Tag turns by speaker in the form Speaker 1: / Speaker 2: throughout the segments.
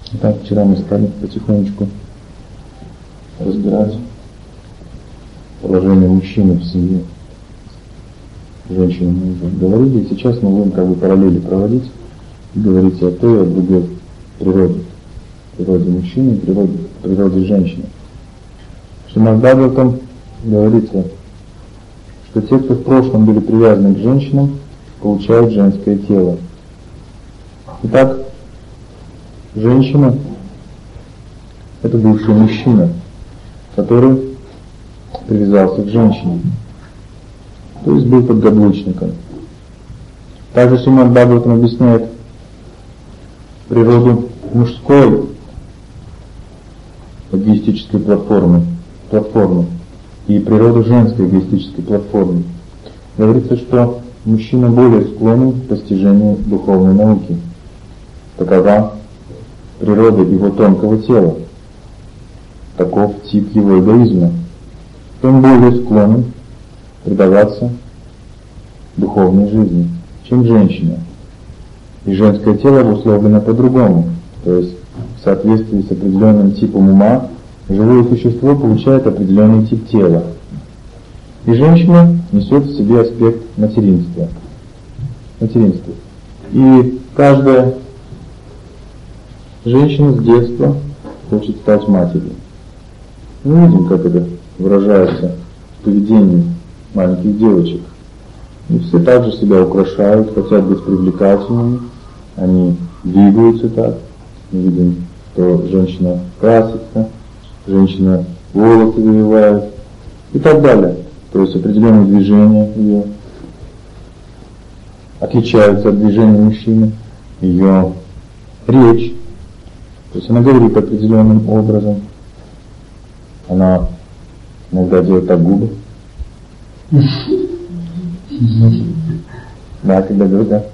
Speaker 1: Итак, вчера мы стали потихонечку разбирать положение мужчины в семье. Женщины мы уже говорили, и сейчас мы будем как бы параллели проводить и говорить о той и о другой природе. Природе мужчины и природе женщины. В Шримад Бхагаватам говорится, что те, кто в прошлом были привязаны к женщинам, получают женское тело. Итак, женщина – это бывший мужчина, который привязался к женщине, то есть был подгаблочником. Также Шримад Бхагаватам объясняет природу мужской эгоистической платформы и природу женской эгоистической платформы. Говорится, что мужчина более склонен к постижению духовной науки. Такова природа его тонкого тела. Таков тип его эгоизма. Он более склонен предаваться духовной жизни, чем женщина. И женское тело обусловлено по-другому. То есть в соответствии с определенным типом ума живое существо получает определенный тип тела. И женщина несет в себе аспект материнства. И каждая женщина с детства хочет стать матерью. Мы видим, как это выражается в поведении маленьких девочек. И все также себя украшают, хотят быть привлекательными, они двигаются так. Мы видим, что женщина красится, женщина волосы завивает и так далее. То есть определенные движения ее отличаются от движения мужчины, ее речь. То есть она говорит определенным образом. Она иногда делает так губы. Да, когда говорит, да.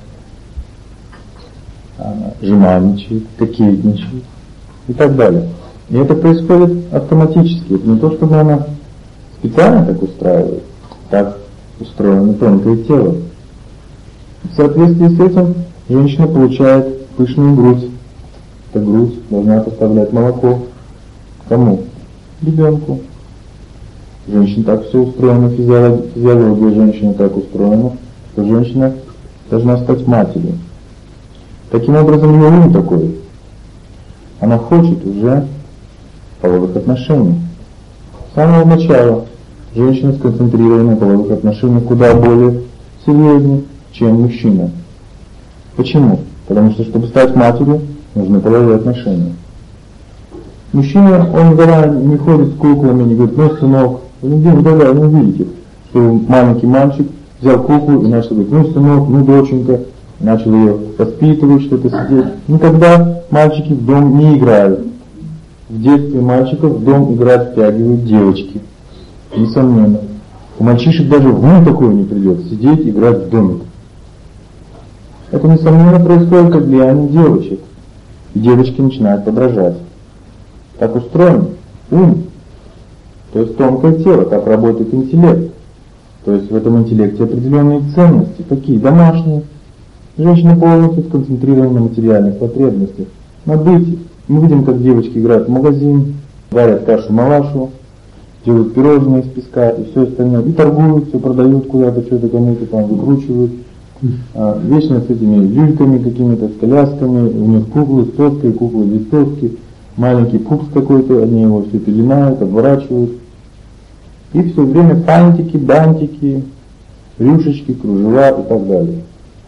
Speaker 1: Она жеманничает, кокетничает и так далее. И это происходит автоматически. Это не то, чтобы она специально так устраивает. Так устроено тонкое тело. В соответствии с этим женщина получает пышную грудь. Эта грудь должна поставлять молоко. Кому? Ребенку. Женщина так все устроена, физиология женщины так устроена, что женщина должна стать матерью. Таким образом, ее ум такой. Она хочет уже половых отношений. С самого начала женщина сконцентрирована на половых отношениях куда более серьезнее, чем мужчина. Почему? Потому что, чтобы стать матерью, нужны половые отношения. Мужчина, он никогда не ходит с куклами, не говорит, ну, сынок, вы нигде никогда не увидите, что маленький мальчик взял куклу и начал говорить, ну, сынок, ну, доченька, начал ее воспитывать, что-то сидеть. Никогда мальчики в дом не играют. В детстве мальчиков в дом играть втягивают девочки. Несомненно. У мальчишек даже в ум такое не придет, сидеть, играть в домик. Это, несомненно, происходит как влияние девочек. И девочки начинают подражать. Так устроен ум. То есть тонкое тело, как работает интеллект. То есть в этом интеллекте определенные ценности, такие домашние. Женщина полностью сконцентрирована на материальных потребностях, на быте. Мы видим, как девочки играют в магазин, варят кашу-малашу, делают пирожные из песка и все остальное. И торгуют, все продают куда-то, что-то кому-то там выкручивают. Вечно с этими люльками какими-то, с колясками. У них куклы с соской, куклы без соски. Маленький пупс какой-то, они его все пеленают, обворачивают. И все время фантики, бантики, рюшечки, кружева и так далее.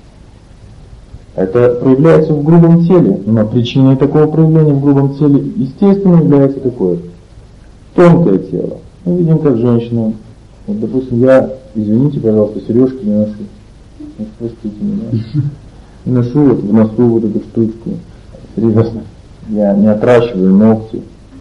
Speaker 1: Это проявляется в грубом теле, но причиной такого проявления в грубом теле, естественно, является какое? Тонкое тело. Мы видим, как женщина, вот, допустим, я, извините, пожалуйста, сережки не ношу. Вот, простите меня. Не ношу вот в носу вот эту штучку. Серьезно. Я не отращиваю ногти.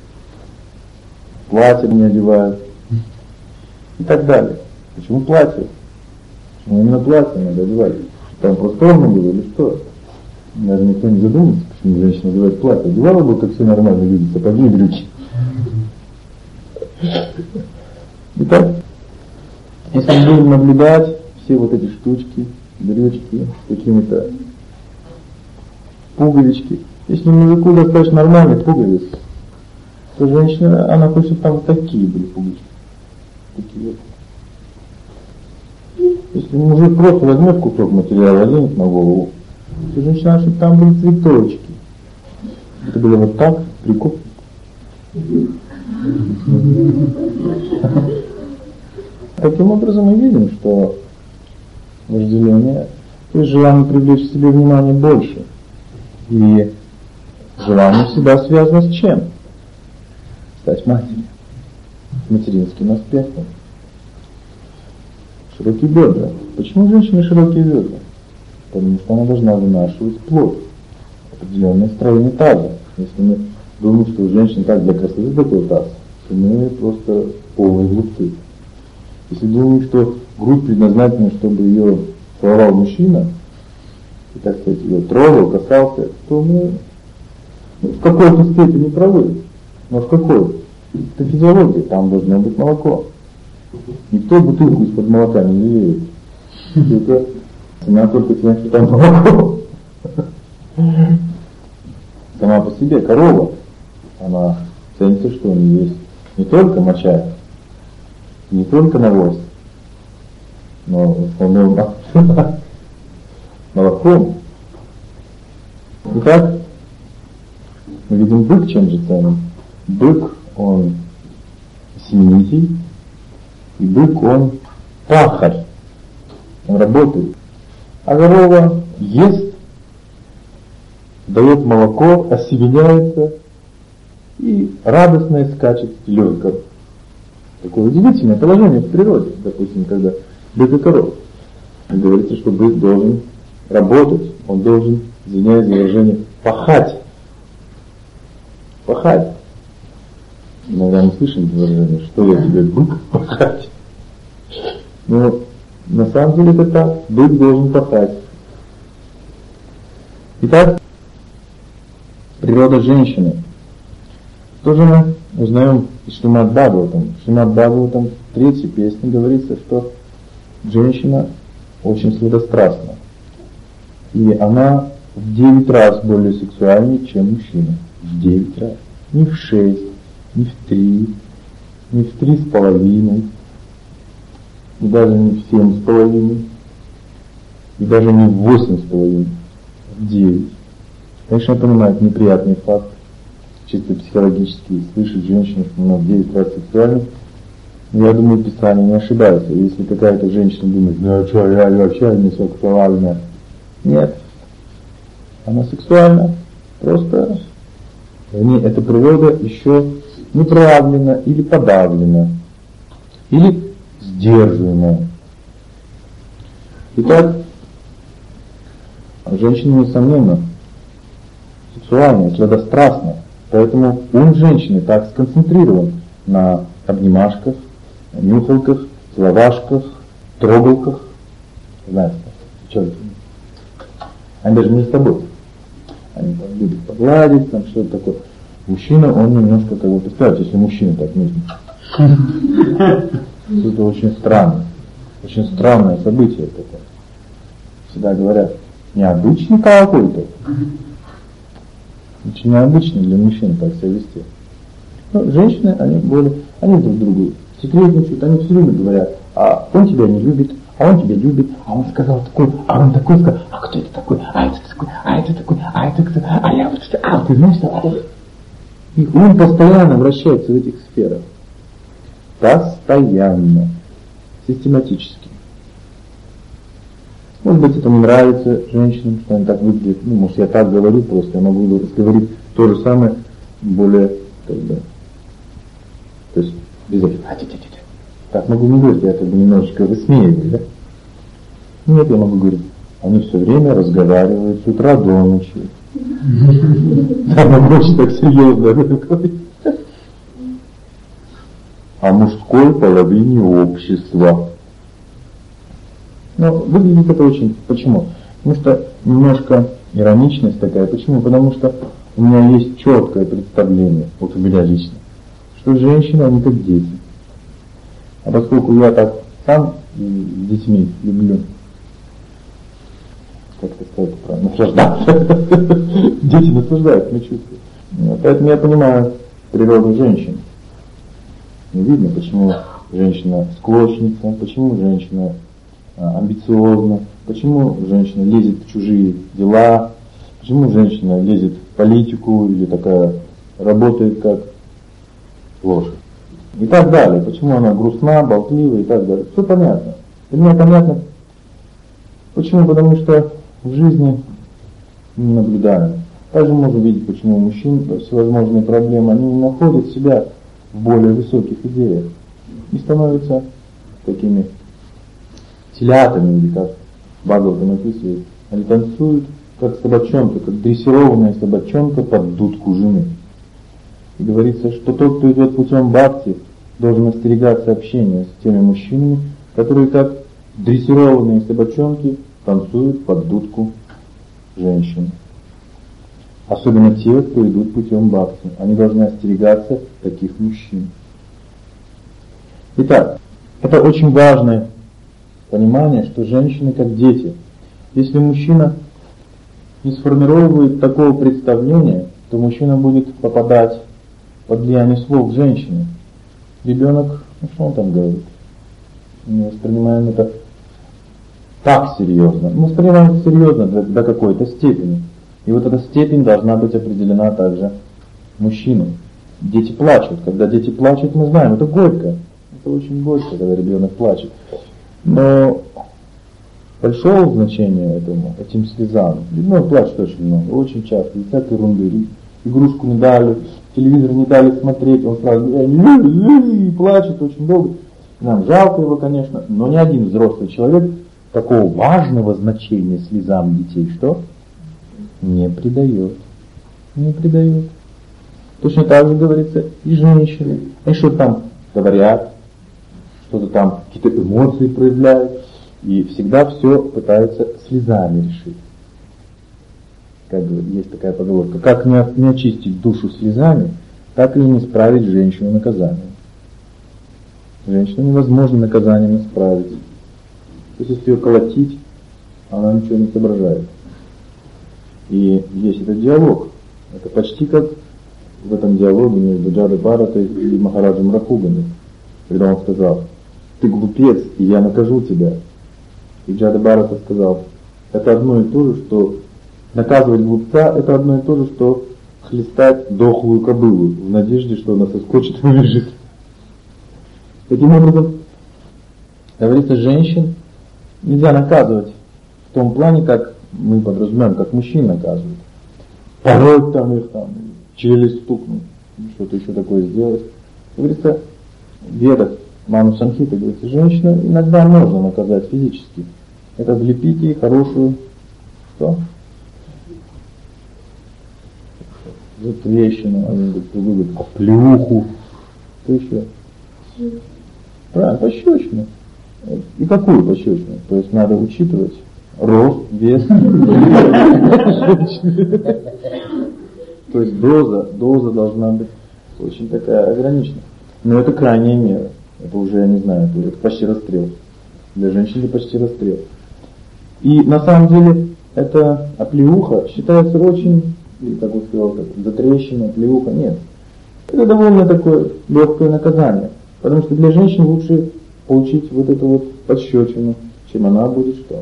Speaker 1: Платье не одеваю. И так далее. Почему платье? Почему именно платье надо одевать? Там просторно было или что? Даже никто не задумывается, почему женщина одевает платье. Одевала бы, как все нормально люди, сапоги и брюки. Итак, если мы будем наблюдать все вот эти штучки, брючки, какими-то пуговички, Если мужику достаточно нормальный пуговиц, то женщина, она хочет там такие были пуговицы. Такие вот. Если мужик просто возьмет кусок материала, оденет на голову, то женщина, чтобы там были цветочки. Это было вот так, прикол. Таким образом мы видим, что вожделение, то есть желание привлечь к себе внимание больше. И желание всегда связано с чем? Стать матерью. С материнским аспектом. Широкие бедра. Почему у женщины широкие бедра? Потому что она должна вынашивать плод. Определенное строение таза. Если мы думаем, что у женщин так для красоты такой таз, то мы просто полные глупцы. Если думаем, что грудь предназначена, чтобы ее целовал мужчина, и, так сказать, ее трогал, касался, то мы в какой-то степени правы. Но в какой? Это физиология, там должно быть молоко. Никто бутылку из-под молока не лелеет. Это цена только тем, что там молоко. Сама по себе корова, она ценится, что у нее есть не только моча, не только навоз, но в основном молоком. Итак, мы видим бык чем же ценен. Бык, он семенитель, и бык, он пахарь, он работает. А корова ест, дает молоко, осеменяется и радостно скачет с теленком. Такое удивительное положение в природе, допустим, когда бык и корова. Говорится, что бык должен работать, он должен, извиняюсь за выражение, пахать. Пахать. Иногда мы слышим выражение, что я тебе бык пахать. Но на самом деле это так, бык должен пахать. Итак, природа женщины. Тоже мы узнаем из Шримад Бхагаватам. В Шримад Бхагаватам в 3-й песне говорится, что женщина очень сладострастна. И она в 9 раз более сексуальнее, чем мужчина. В 9 раз. Не в 6, не в 3, не в 3,5, и даже не в 7,5, и даже не в 8,5, в 9. Конечно, я понимаю, это неприятный факт, чисто психологически, слышать женщину, что она в 9 раз сексуальна. Но я думаю, Писание не ошибается. Если какая-то женщина думает, ну что, я вообще не сексуальна. Нет. Она сексуальна. Просто в ней эта природа еще не проявлена или подавлена, или сдерживаемая. Итак, женщина, несомненно, сексуальная, сладострастна. Поэтому ум женщины так сконцентрирован на обнимашках, нюхалках, целовашках, трогалках. Знаете, что это? Они даже не с тобой. Они там любят погладить, там что-то такое. Мужчина, он немножко того, представьте, если мужчина так нежно. Это очень странно. Очень странное событие такое. Всегда говорят, необычный какой-то. Очень необычно для мужчин так себя вести. Но женщины, они друг другу секретничают, они все время говорят, а он тебя не любит, а он тебя любит, а он сказал такой, а он такой сказал, а кто это такой, а это такой, а это такой, а это кто, а я вот что, а ты знаешь что, а это... И он постоянно вращается в этих сферах. Постоянно. Систематически. Может быть, это не нравится женщинам, что они так выглядят. Ну, может, я так говорю просто, я могу говорить то же самое, более, как бы, то есть, без этих, так могу не говорить, я как бы немножечко высмеиваю, да? Нет, я могу говорить, они все время разговаривают с утра до ночи. Там очень так серьезно говорить. О мужской половине общества. Но выглядит это очень... Почему? Потому что немножко ироничность такая. Почему? Потому что у меня есть четкое представление, вот у меня лично, что женщины, они как дети. А поскольку я так сам с детьми люблю, как это сказать правильно, наслаждаться Дети наслаждаются этими чувствами. Поэтому я понимаю природу женщин. Не видно, почему женщина склочница, почему женщина амбициозна, почему женщина лезет в чужие дела, почему женщина лезет в политику или такая работает как лошадь. И так далее. Почему она грустна, болтлива и так далее. Все понятно. Для меня понятно. Почему? Потому что в жизни мы наблюдаем. Также можно видеть, почему у мужчин всевозможные проблемы, они не находят себя в более высоких идеях и становятся такими телятами, или как Бхагаватам описывает. Они танцуют, как собачонка, как дрессированная собачонка под дудку жены. И говорится, что тот, кто идет путем бхакти, должен остерегаться общения с теми мужчинами, которые как дрессированные собачонки танцуют под дудку женщин. Особенно те, кто идут путем бхакти. Они должны остерегаться таких мужчин. Итак, это очень важное понимание, что женщины как дети. Если мужчина не сформировывает такого представления, то мужчина будет попадать под влияние слов женщины. Ребенок, ну что он там говорит? Мы воспринимаем это так серьезно. Мы воспринимаем это серьезно до какой-то степени. И вот эта степень должна быть определена также мужчиной. Дети плачут. Когда дети плачут, мы знаем, это горько. Это очень горько, когда ребенок плачет. Но большого значения этим слезам. Ребенок плачет очень много, очень часто. И так ерунды. Игрушку не дали, телевизор не дали смотреть, он сразу плачет очень долго. Нам жалко его, конечно, но ни один взрослый человек такого важного значения слезам детей, что? Не придает. Не придает. Точно так же говорится и женщины. Они что-то там говорят, что-то там, какие-то эмоции проявляют, и всегда все пытаются слезами решить. Как есть такая поговорка. Как не очистить душу слезами, так и не исправить женщину наказанием. Женщину невозможно наказанием исправить. То есть если ее колотить, она ничего не соображает. И есть этот диалог. Это почти как в этом диалоге между Джадой Бхаратой и Махараджем Рахугани, когда он сказал: ты глупец, и я накажу тебя. И Джада Бхарата сказал: это одно и то же, что наказывать глупца, это одно и то же, что хлестать дохлую кобылу в надежде, что она соскочит и убежит. Таким образом, говорится, женщин нельзя наказывать в том плане, как мы подразумеваем, как мужчин наказывают. Пороть там их, там, челюсть стукнуть, что-то еще такое сделать. Говорится, в Ведах, Ману Самхита, говорится, женщину иногда можно наказать физически. Это влепить ей хорошую, что? За трещину, они говорят, оплеуху, что еще? Правильно, пощечину. И какую пощечину? То есть надо учитывать рост, вес. То есть доза должна быть очень такая ограниченная. Но это крайняя мера. Это уже, я не знаю, это почти расстрел. Для женщин это почти расстрел. И на самом деле эта оплеуха считается очень, или как он сказал, затрещина, оплеуха. Нет. Это довольно такое легкое наказание. Потому что для женщин лучше получить вот эту вот пощечину, чем она будет что?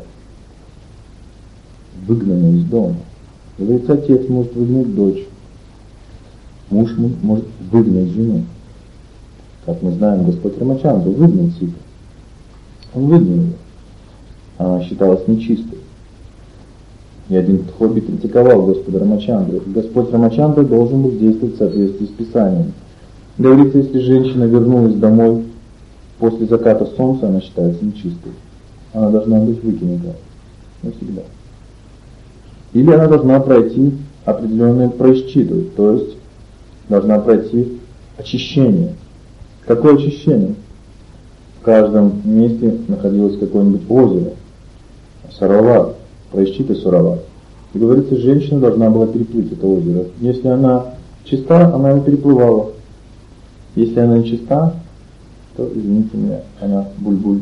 Speaker 1: Выгнана из дома. Говорится, отец может выгнать дочь. Муж может выгнать жену. Как мы знаем, Господь Рамачандра выгнал Ситу. Он выгнал ее. Она считалась нечистой. И один Тхоби критиковал Господа Рамачандру. Господь Рамачандра должен был действовать в соответствии с Писанием. Говорится, если женщина вернулась домой после заката солнца, она считается нечистой. Она должна быть выкинута навсегда. Или она должна пройти определенное прайшчиту, то есть должна пройти очищение. Какое очищение? В каждом месте находилось какое-нибудь озеро, Сарават, прайшчита Сарават. И говорится, женщина должна была переплыть это озеро. Если она чиста, она его переплывала. Если она не чиста, то, извините меня, она буль-буль.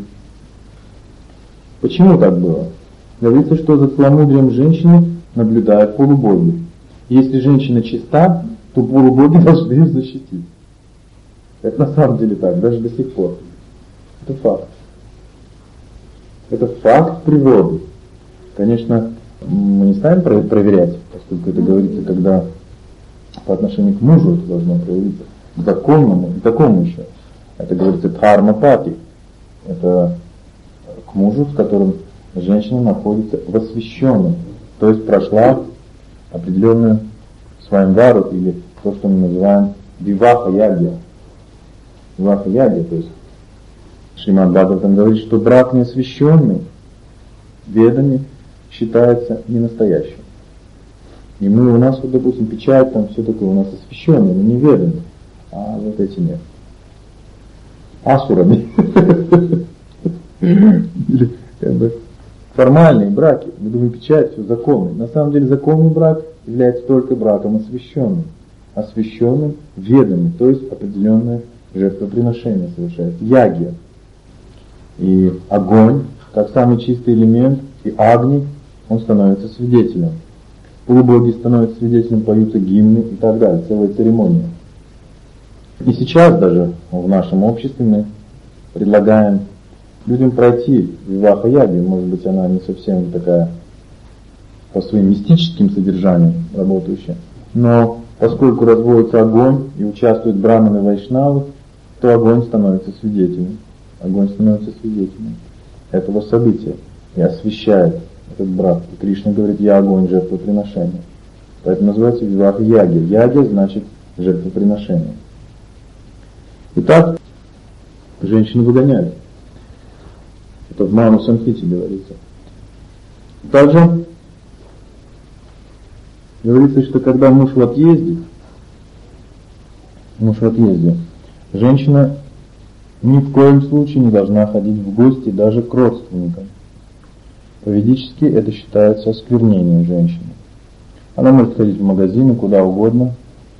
Speaker 1: Почему так было? Говорится, что за целомудрием женщины наблюдают полубоги. Если женщина чиста, то полубоги должны ее защитить. Это на самом деле так, даже до сих пор. Это факт. Это факт природы. Конечно, мы не станем проверять, поскольку это говорится, когда по отношению к мужу это должно проявиться, к законному и такому еще. Это говорится дхарма-пати. Это к мужу, с которым женщина находится в освященном, то есть прошла определенную сваймвару, или то, что мы называем виваха-ягья. Виваха-ягья, то есть Шримад Бхагаватам говорит, что брак неосвященный ведами считается ненастоящим. И мы, у нас, вот, допустим, печать, там все такое, у нас освященный, но не ведами, а вот эти нет. Асурами. Или как бы формальные браки, мы думаем, печать, все законный. На самом деле законный брак является только браком освященным. Освященным ведами, то есть определенное жертвоприношение совершается. Ягья. И огонь, как самый чистый элемент, и агни, он становится свидетелем. Полубоги становятся свидетелем, поются гимны и так далее, целая церемония. И сейчас даже в нашем обществе мы предлагаем людям пройти виваха-ягью. Может быть, она не совсем такая по своим мистическим содержаниям работающая, но поскольку разводится огонь и участвуют браманы и вайшнавы, то огонь становится свидетелем. Огонь становится свидетелем этого события и освещает этот брак. И Кришна говорит: я огонь, жертвоприношения. Поэтому называется виваха-ягья. Ягья значит жертвоприношение. Итак, женщину выгоняют. Это в Ману Самхите говорится. Также говорится, что когда муж в отъезде, женщина ни в коем случае не должна ходить в гости даже к родственникам. По-ведически это считается осквернением женщины. Она может ходить в магазины, куда угодно,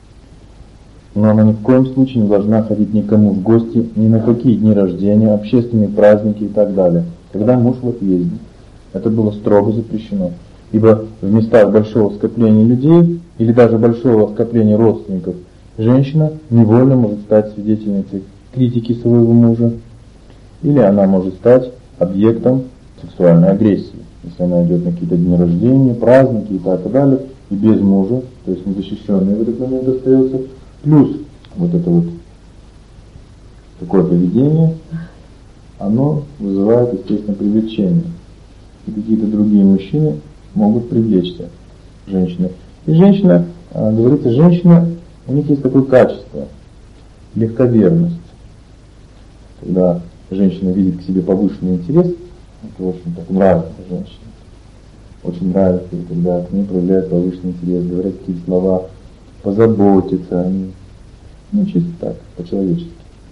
Speaker 1: но она ни в коем случае не должна ходить никому в гости, ни на какие дни рождения, общественные праздники и так далее, когда муж в отъезде. Это было строго запрещено. Ибо в местах большого скопления людей или даже большого скопления родственников женщина невольно может стать свидетельницей критики своего мужа, или она может стать объектом сексуальной агрессии, если она идет на какие-то дни рождения, праздники и так далее, и без мужа, то есть незащищенный в этот момент остается. Плюс вот это вот такое поведение, оно вызывает, естественно, привлечение. И какие-то другие мужчины могут привлечься женщины. И женщина, говорится, женщина, у них есть такое качество, легковерность. Когда женщина видит к себе повышенный интерес, это очень так нравится женщине. Очень нравится, когда к ней проявляют повышенный интерес, говорят какие-то слова, позаботиться о ней. Ну, чисто так, по-человечески.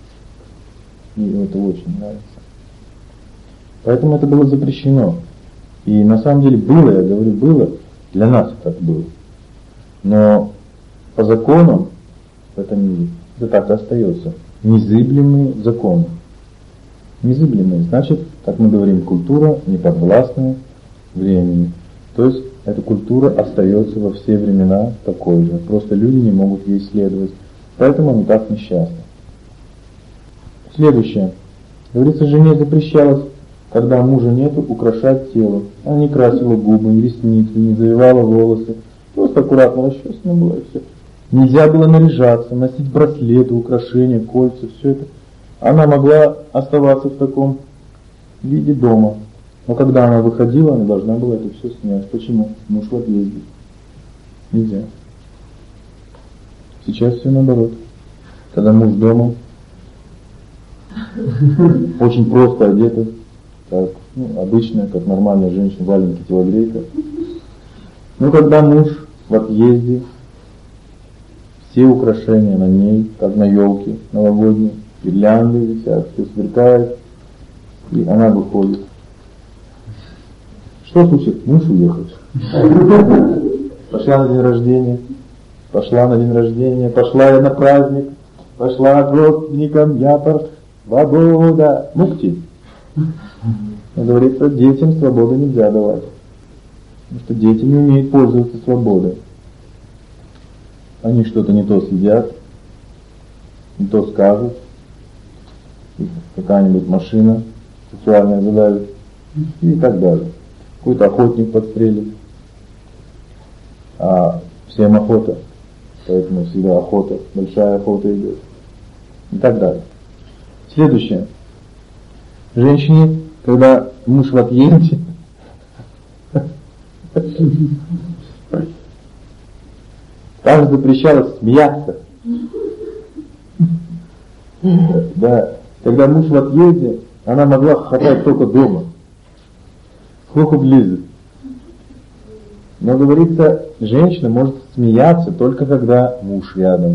Speaker 1: И это очень нравится. Поэтому это было запрещено. И на самом деле было, я говорю, было, для нас так было. Но по законам в этом мире это так и остается. Незыблемые законы. Незыблемые, значит, как мы говорим, культура неподвластная времени. То есть эта культура остается во все времена такой же. Просто люди не могут ей следовать. Поэтому они так несчастны. Следующее. Говорится, жене запрещалось, когда мужа нету, украшать тело. Она не красила губы, не ресницы, не завивала волосы. Просто аккуратно расчесана была и все. Нельзя было наряжаться, носить браслеты, украшения, кольца, все это. Она могла оставаться в таком виде дома. Но когда она выходила, она должна была это все снять. Почему? Муж в отъезде. Нельзя. Сейчас все наоборот. Когда муж дома, очень просто одета, как обычная, как нормальная женщина, валенки, телогрейка. Но когда муж в отъезде, все украшения на ней, как на елке новогодней, гирлянды висят, все сверкает, и она выходит. Что случилось? Муж уехал. Пошла на день рождения, пошла я на праздник, пошла к родственникам, я свобода, мукти. Но говорится, детям свободу нельзя давать, потому что дети не умеют пользоваться свободой. они что-то не то съедят, не то скажут, какая-нибудь машина сексуальная задавит и так далее. Какой-то охотник подстрелит, а всем охота, поэтому всегда охота, большая охота идет и так далее. Следующее. Женщине, когда муж в отъезде, также запрещалось смеяться. Да, когда муж в отъезде, она могла хохотать только дома. Сколько близко. Но говорится, женщина может смеяться только когда муж рядом.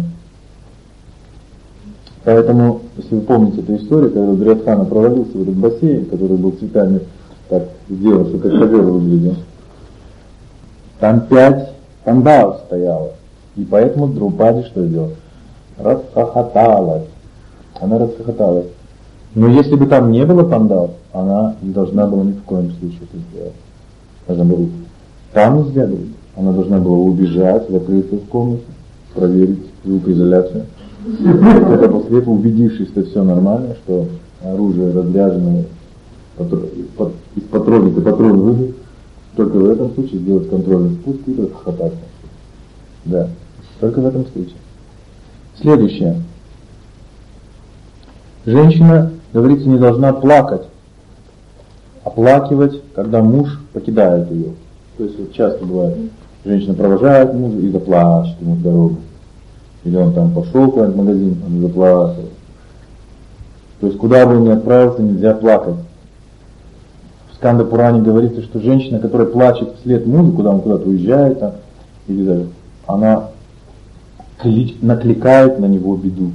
Speaker 1: Поэтому, если вы помните эту историю, когда Дурьодхана провалился в этот бассейн, который был цветами так сделан, что как ковер выглядел, там 5 пандав стояло. И поэтому Друпади что сделала? Расхохоталась. Она расхохоталась. Но если бы там не было пандав, она не должна была ни в коем случае это сделать. Должна была. Там нельзя было. Она должна была убежать, закрыться в комнате, проверить звукоизоляцию. Только после этого, убедившись, что все нормально, что оружие разряжено, из патронника патрон выйдет, только в этом случае сделать контрольный спуск и расхохотаться. Да, только в этом случае. Следующее. Женщина, говорится, не должна плакать, оплакивать, когда муж покидает ее. То есть вот часто бывает, женщина провожает мужа и заплачет ему в дорогу. Или он там пошел куда-нибудь в магазин, он заплакал. То есть куда бы он ни отправился, нельзя плакать. В Сканда Пуране говорится, что женщина, которая плачет вслед мужу, куда он куда-то уезжает, там, или даже, она накликает на него беду.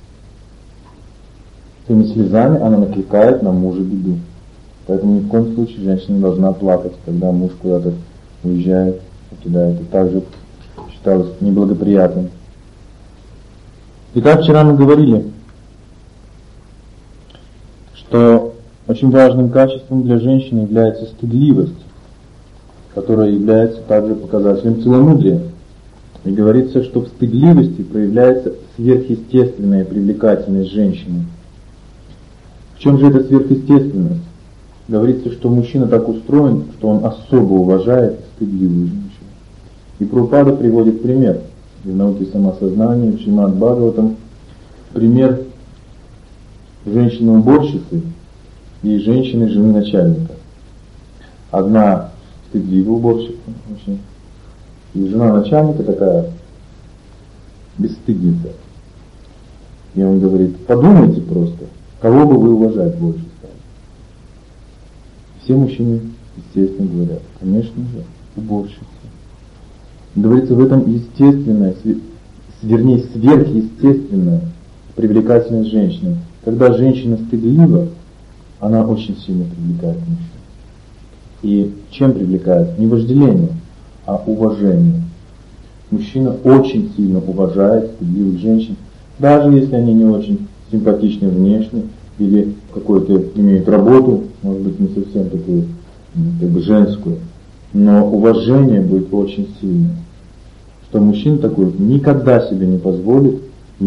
Speaker 1: Своими слезами она накликает на мужа беду. Поэтому ни в коем случае женщина не должна плакать, когда муж куда-то уезжает, покидает. И также считалось неблагоприятным. И как вчера мы говорили, что очень важным качеством для женщины является стыдливость, которая является также показателем целомудрия. И говорится, что в стыдливости проявляется сверхъестественная привлекательность женщины. В чем же эта сверхъестественность? Говорится, что мужчина так устроен, что он особо уважает стыдливую женщину. И Прабхупада приводит пример в науке самосознания, в Шримад Бхагаватам, пример женщины-уборщицы и женщины-жены начальника. Одна стыдливая уборщица, и жена начальника такая бесстыдница. И он говорит, подумайте просто, кого бы вы уважать больше стали. Все мужчины, естественно, говорят, конечно же, уборщица. Говорится, в этом естественная, вернее, сверхъестественная привлекательность женщины. Когда женщина стыдлива, она очень сильно привлекает мужчин. И чем привлекает? Не вожделение, а уважение. Мужчина очень сильно уважает стыдливых женщин, даже если они не очень симпатичны внешне или какую-то имеют работу, может быть, не совсем такую, как бы женскую, но уважение будет очень сильное. Что мужчина такой никогда себе не позволит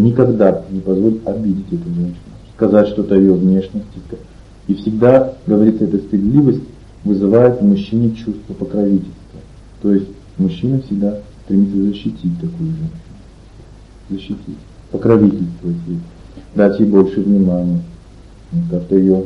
Speaker 1: обидеть эту женщину, сказать что-то о ее внешности. И всегда, говорится, эта стыдливость вызывает в мужчине чувство покровительства. То есть мужчина всегда стремится защитить такую женщину. Защитить, покровительствовать ей, дать ей больше внимания, как-то ее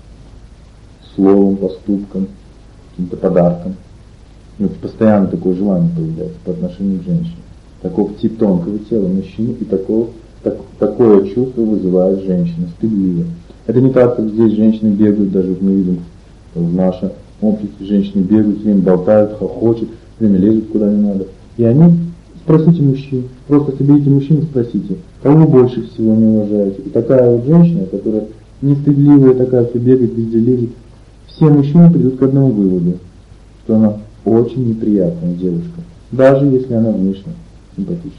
Speaker 1: словом, поступком, каким-то подарком. И вот постоянно такое желание появляется по отношению к женщине. Таков тип тонкого тела мужчины, и такое чувство вызывает женщина, стыдливая. Это не так, как здесь женщины бегают, даже мы видим в нашем обществе, женщины бегают, все время болтают, хохочут, все время лезут куда не надо. И они, спросите мужчин, просто соберите мужчин и спросите, кого больше всего не уважаете. И такая вот женщина, которая не стыдливая, такая, все бегает, везде лезет, все мужчины придут к одному выводу, что она очень неприятная девушка, даже если она внешне симпатичная.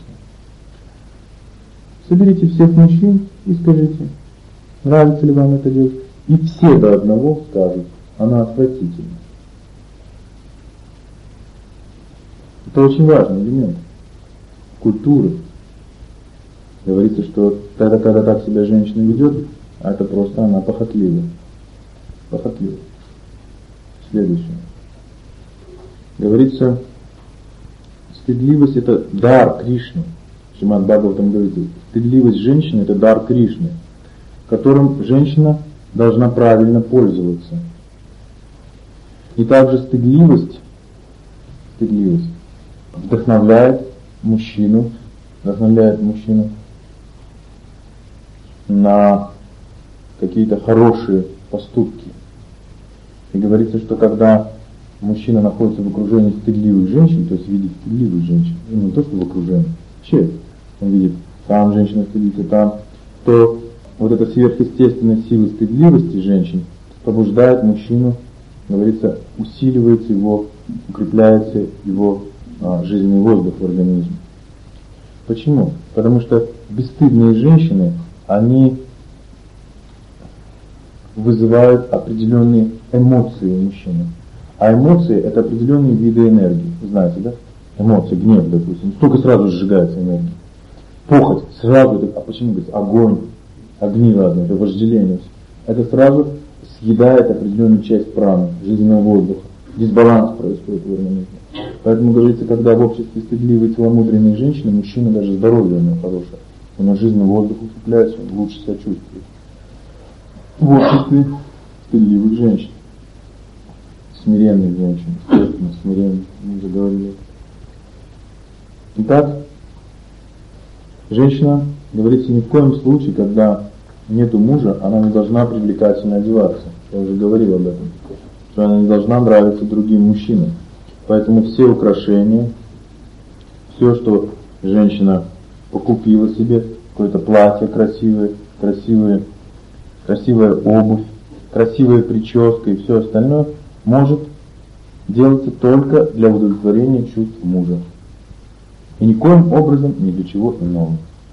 Speaker 1: Соберите всех мужчин и скажите, нравится ли вам эта девушка. И все до одного скажут, она отвратительна. Это очень важный элемент культуры, Говорится, что когда так себя женщина ведет, это просто она похотлива. Похотлива. Следующее. Говорится, стыдливость это дар Кришны. Шримад Бхагаватам говорится, стыдливость женщины это дар Кришны, которым женщина должна правильно пользоваться. И также стыдливость вдохновляет мужчину на какие-то хорошие поступки. И говорится, что когда мужчина находится в окружении стыдливых женщин, то есть видит стыдливых женщин, не то что в окружении, вообще он видит, там женщина стыдится, там, то вот эта сверхъестественная сила стыдливости женщин побуждает мужчину, говорится, усиливается его, укрепляется его жизненный воздух в организме. Почему? Потому что бесстыдные женщины, они вызывают определенные эмоции у мужчины. А эмоции это определенные виды энергии. Вы знаете, да? Эмоции, гнев, допустим. Только сразу сжигается энергия. Похоть, сразу, а почему говорится, огонь, огни разные, это вожделение. Это сразу съедает определенную часть праны, жизненного воздуха. Дисбаланс происходит в организме. Поэтому говорится, когда в обществе стыдливые, целомудренные женщины, мужчина даже здоровье у него хорошее. У него жизненный воздух укрепляется, он лучше себя чувствует. В обществе стыдливых женщин. Смиренных женщин, естественно, смиренных, мы уже говорили. Итак, женщина, говорится, ни в коем случае, когда нету мужа, она не должна привлекательно одеваться. Я уже говорил об этом. Что она не должна нравиться другим мужчинам. Поэтому все украшения, все, что женщина покупила себе, какое-то платье красивое, красивая обувь, красивая прическа и все остальное, может делаться только для удовлетворения чувств мужа. И никоим образом ни для чего иного.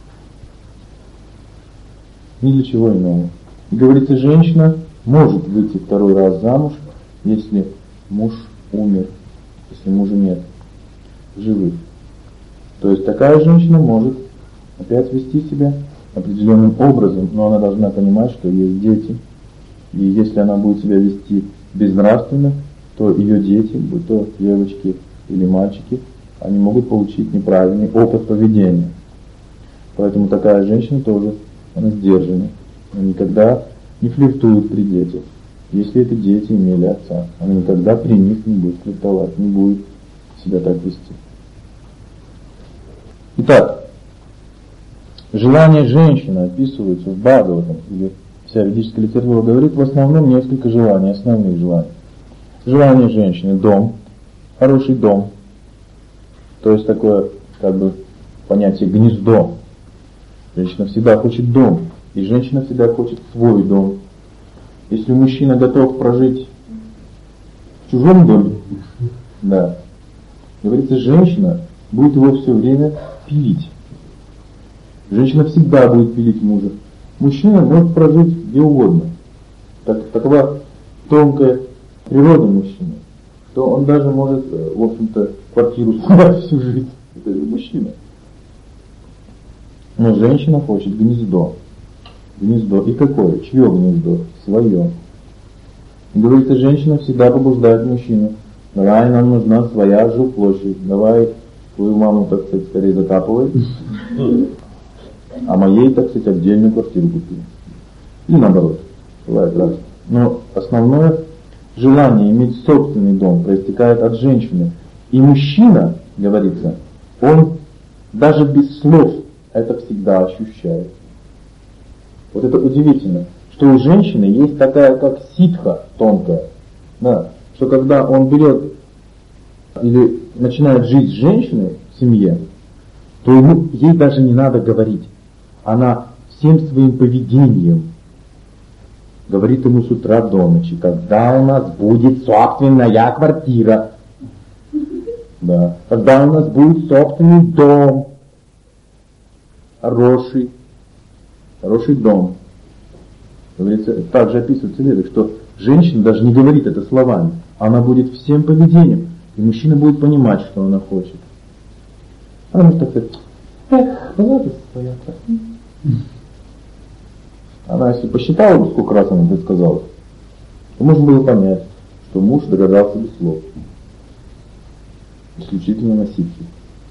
Speaker 1: Ни для чего иного. И говорится, женщина может выйти второй раз замуж, если муж умер, если мужа нет в живых. То есть такая женщина может опять вести себя определенным образом, но она должна понимать, что есть дети. И если она будет себя вести безнравственно, то ее дети, будь то девочки или мальчики, они могут получить неправильный опыт поведения. Поэтому такая женщина тоже, она сдержана. Она никогда не флиртует при детях. Если это дети имели отца, она никогда при них не будет флиртовать, не будет себя так вести. Итак, желания женщины описываются в Бхагаватам, или вся ведическая литература говорит в основном несколько желаний, основных желаний. Желание женщины – дом, хороший дом, то есть такое как бы понятие гнездо. Женщина всегда хочет дом, и женщина всегда хочет свой дом. Если мужчина готов прожить в чужом доме, да, говорится, женщина будет его все время пилить. Женщина всегда будет пилить мужа. Мужчина может прожить где угодно. Такова тонкая природа мужчины, то он даже может, в общем-то, квартиру снимать всю жизнь. Это мужчина. Но женщина хочет гнездо. Гнездо. И какое? Чье гнездо? Свое. И говорится, женщина всегда побуждает мужчину. Давай, нам нужна своя жилплощадь. Давай твою маму, так сказать, скорее закапывай. А моей, так сказать, отдельную квартиру купи. И наоборот. Бывает раз. Но основное желание иметь собственный дом проистекает от женщины. И мужчина, говорится, он даже без слов это всегда ощущает. Вот это удивительно, что у женщины есть такая, как ситха тонкая, да, что когда он берет или начинает жить с женщиной в семье, то ей даже не надо говорить. Она всем своим поведением говорит ему с утра до ночи, когда у нас будет собственная квартира, да, когда у нас будет собственный дом, хороший дом. Говорится, также описывается в Ведах, что женщина даже не говорит это словами, она будет всем поведением, и мужчина будет понимать, что она хочет. Она может так сказать, Эх, радость твоя. Она, если посчитала бы, сколько раз она это сказала, то можно было понять, что муж догадался без слов. Исключительно на ситхи.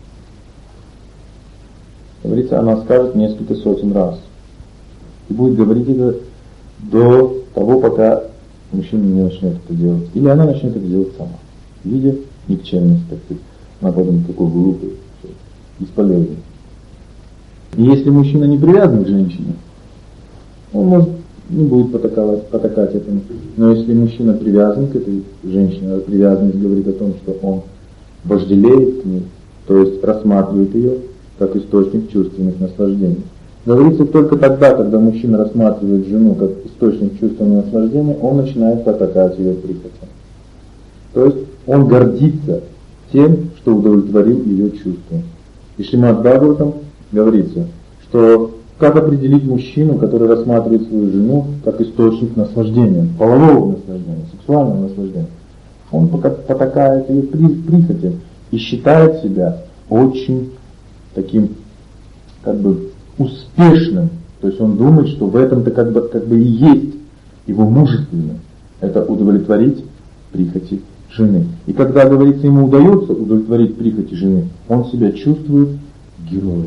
Speaker 1: Говорится, она скажет несколько сотен раз. И будет говорить это до того, пока мужчина не начнет это делать. Или она начнет это делать сама. Видя никчемность, так сказать. Она подумает, какой глупый, бесполезный. И если мужчина не привязан к женщине, он может не будет потакать этому. Но если мужчина привязан к этой женщине, а привязанность говорит о том, что он вожделеет к ней, то есть рассматривает ее как источник чувственных наслаждений. Говорится, только тогда, когда мужчина рассматривает жену как источник чувственного наслаждения, он начинает потакать ее прихотям. То есть он гордится тем, что удовлетворил ее чувства. И Шримад Бхагаватам говорится, что как определить мужчину, который рассматривает свою жену как источник наслаждения, полового наслаждения, сексуального наслаждения. Он потакает ее прихотям и считает себя очень таким, как бы, успешным. То есть он думает, что в этом-то как бы и есть его мужественность. Это удовлетворить прихоти жены. И когда, говорится, ему удается удовлетворить прихоти жены, он себя чувствует героем.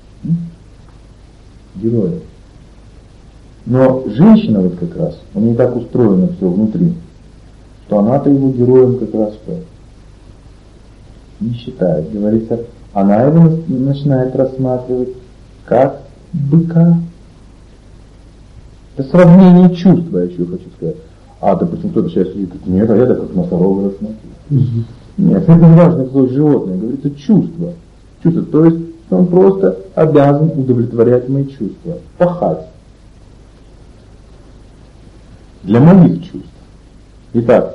Speaker 1: Героем. Но женщина вот как раз, у нее так устроено все внутри, что она-то его героем как раз что не считает. Говорится, она его начинает рассматривать как быка. Это сравнение чувства, я еще хочу сказать. Допустим, кто-то сейчас сидит, говорит, нет, а я так как носорога рассматриваю. Нет, это не важно, какое животное, говорится чувство. Чувство, то есть он просто обязан удовлетворять мои чувства, пахать. Для моих чувств. Итак,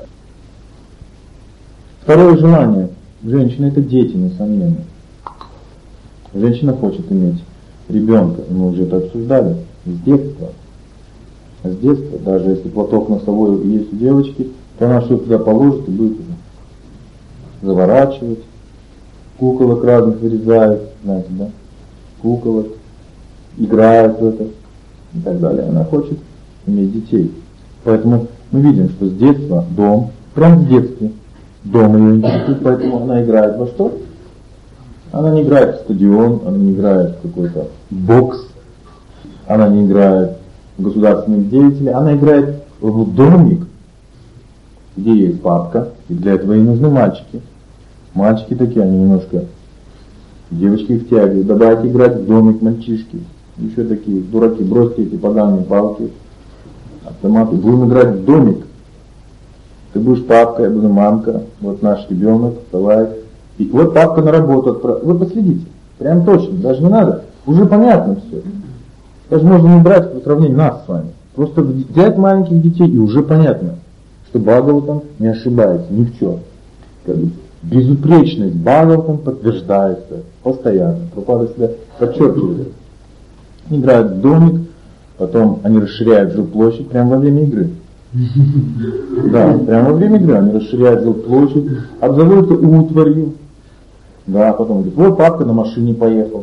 Speaker 1: второе желание женщины — это дети, несомненно. Женщина хочет иметь ребенка, мы уже это обсуждали, с детства. С детства, даже если платок носовой есть у девочки, то она что-то туда положит и будет заворачивать, куколок разных вырезает, знаете, да? Куколок, играет в это и так далее. Она хочет иметь детей. Поэтому мы видим, что с детства дом, прям в детстве, дом ее интересует, поэтому она играет во что? Она не играет в стадион, она не играет в какой-то бокс, она не играет в государственных деятелей, она играет в домик, где есть папка, и для этого ей нужны мальчики. Мальчики такие, они немножко, девочки их тягивают, давайте играть в домик, мальчишки, еще такие дураки, бросьте эти поганые палки, автоматы, будем играть в домик. Ты будешь папка, я буду мамка, вот наш ребенок, давай. И вот папка на работу отправил. Вы последите, прям точно, даже не надо, уже понятно все. Даже можно не брать по сравнению нас с вами. Просто взять маленьких детей и уже понятно, что Бхагаватам не ошибается ни в чем. Безупречность Бхагаватам подтверждается постоянно. Прабхупада себя подчеркивает. Они играют в домик, потом они расширяют жилплощадь прямо во время игры. Да, прямо во время игры они расширяют жилплощадь, обзаводятся утварью. Да, потом говорит, вот папка на машине поехал.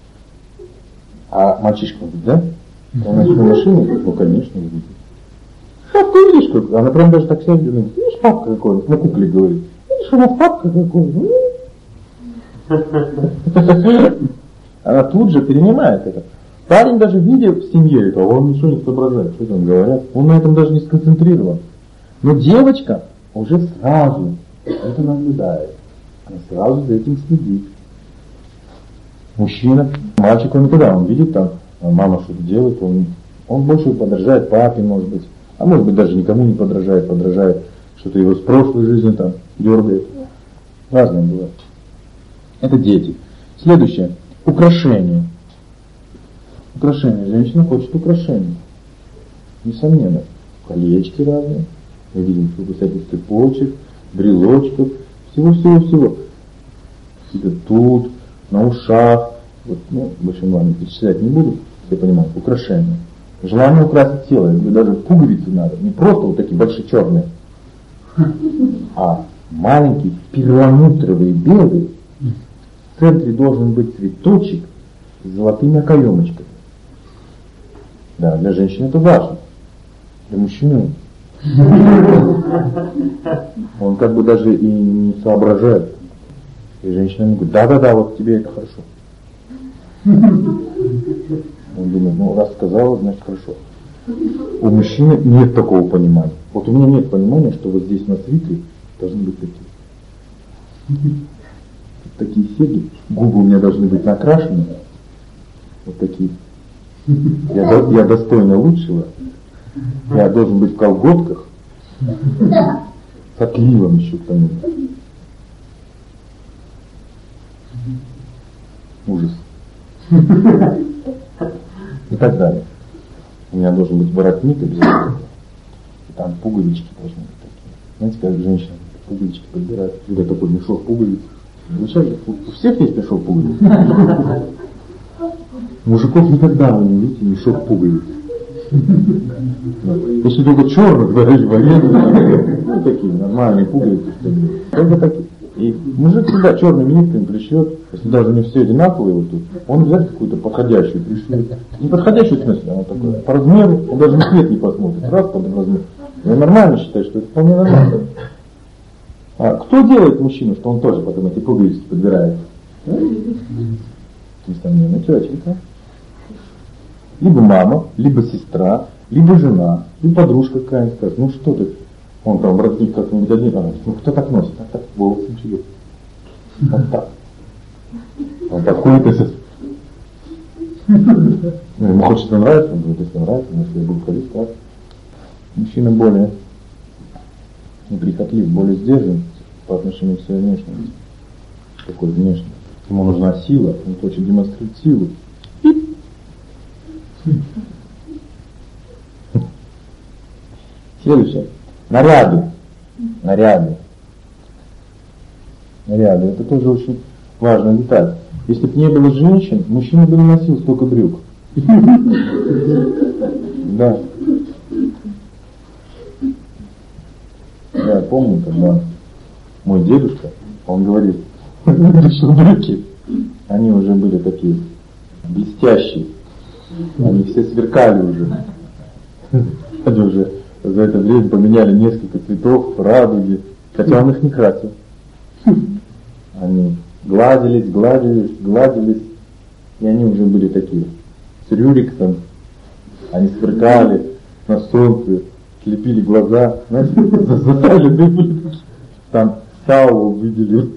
Speaker 1: А мальчишка говорит, да? Он на машине? Ну, конечно, видит. Папка, видишь, как? Она прям даже так себя говорит, видишь, папка какой? На кукле говорит. Видишь, у нас папка какой? Она тут же перенимает это. Парень даже видя в семье это, он ничего не соображает, что там говорят. Он на этом даже не сконцентрирован. Но девочка уже сразу это наблюдает. Она сразу за этим следит. Мужчина, мальчик, он никогда, он видит там, мама что-то делает, он больше подражает папе, может быть. А может быть даже никому не подражает, что-то его с прошлой жизни там дергает. Разное бывает. Это дети. Следующее. Украшение. Украшения. Женщина хочет украшений. Несомненно. Колечки разные. Мы видим, сколько всяких цепочек, брелочков, всего. Это тут, на ушах. Вот, в общем, ладно, перечислять не буду, все понимают. Украшения. Желание украсить тело. Даже пуговицы надо. Не просто вот такие большие черные, а маленькие перламутровые белые. В центре должен быть цветочек, с золотыми окоемочками. Да, для женщины это важно. Для мужчины он как бы даже и не соображает. И женщина ему говорит, да, вот тебе это хорошо. Он думает, ну раз сказала, значит хорошо. У мужчины нет такого понимания. Вот у меня нет понимания, что вот здесь на свитке должны быть такие серьги, губы у меня должны быть накрашены, вот такие. Я достойно лучшего. Я должен быть в колготках, с отливом еще к тому. Ужас. И так далее. У меня должен быть воротник обязательно. И там пуговички должны быть такие. Знаете, как женщина пуговички подбирает. Когда такой мешок пуговиц. Замечали? У всех есть мешок пуговиц. Мужиков никогда вы не видите мешок пуговиц. Если только черных, военные, ну такие нормальные пуговицы, только такие. И мужик всегда черными нитками пришьет, если даже не все одинаковые вот тут, он взять какую-то подходящую пришьет. Не подходящую в смысле, он такой, по размеру, он даже на цвет не посмотрит, раз под размер. И он нормально считает, что это вполне нормально. А кто делает мужчину, что он тоже потом эти пуговички подбирает? Несомненно, тетенька. Либо мама, либо сестра, либо жена, либо подружка какая-нибудь скажет, ну что ты, он там воротник как-нибудь один, ну кто так носит, а так волосы ничего. Вот так. Он такой-то сейчас. Ему хочется нравится, он говорит, если нравится, если я буду ходить так. Мужчина более неприхотлив, более сдержан по отношению к своей внешности. Такой внешний. Ему нужна сила, он хочет демонстрировать силу. Следующее. Наряды. Это тоже очень важная деталь. Если бы не было женщин, мужчина бы не носил столько брюк. Да. Я помню, когда мой дедушка, он говорит, что брюки, они уже были такие блестящие. Они все сверкали уже. Они уже за это время поменяли несколько цветов, радуги. Хотя он их не красил. Они гладились, и они уже были такие с рюриксом. Они сверкали на солнце, слепили глаза. Знаете, засаленные были. Там Сау выделил.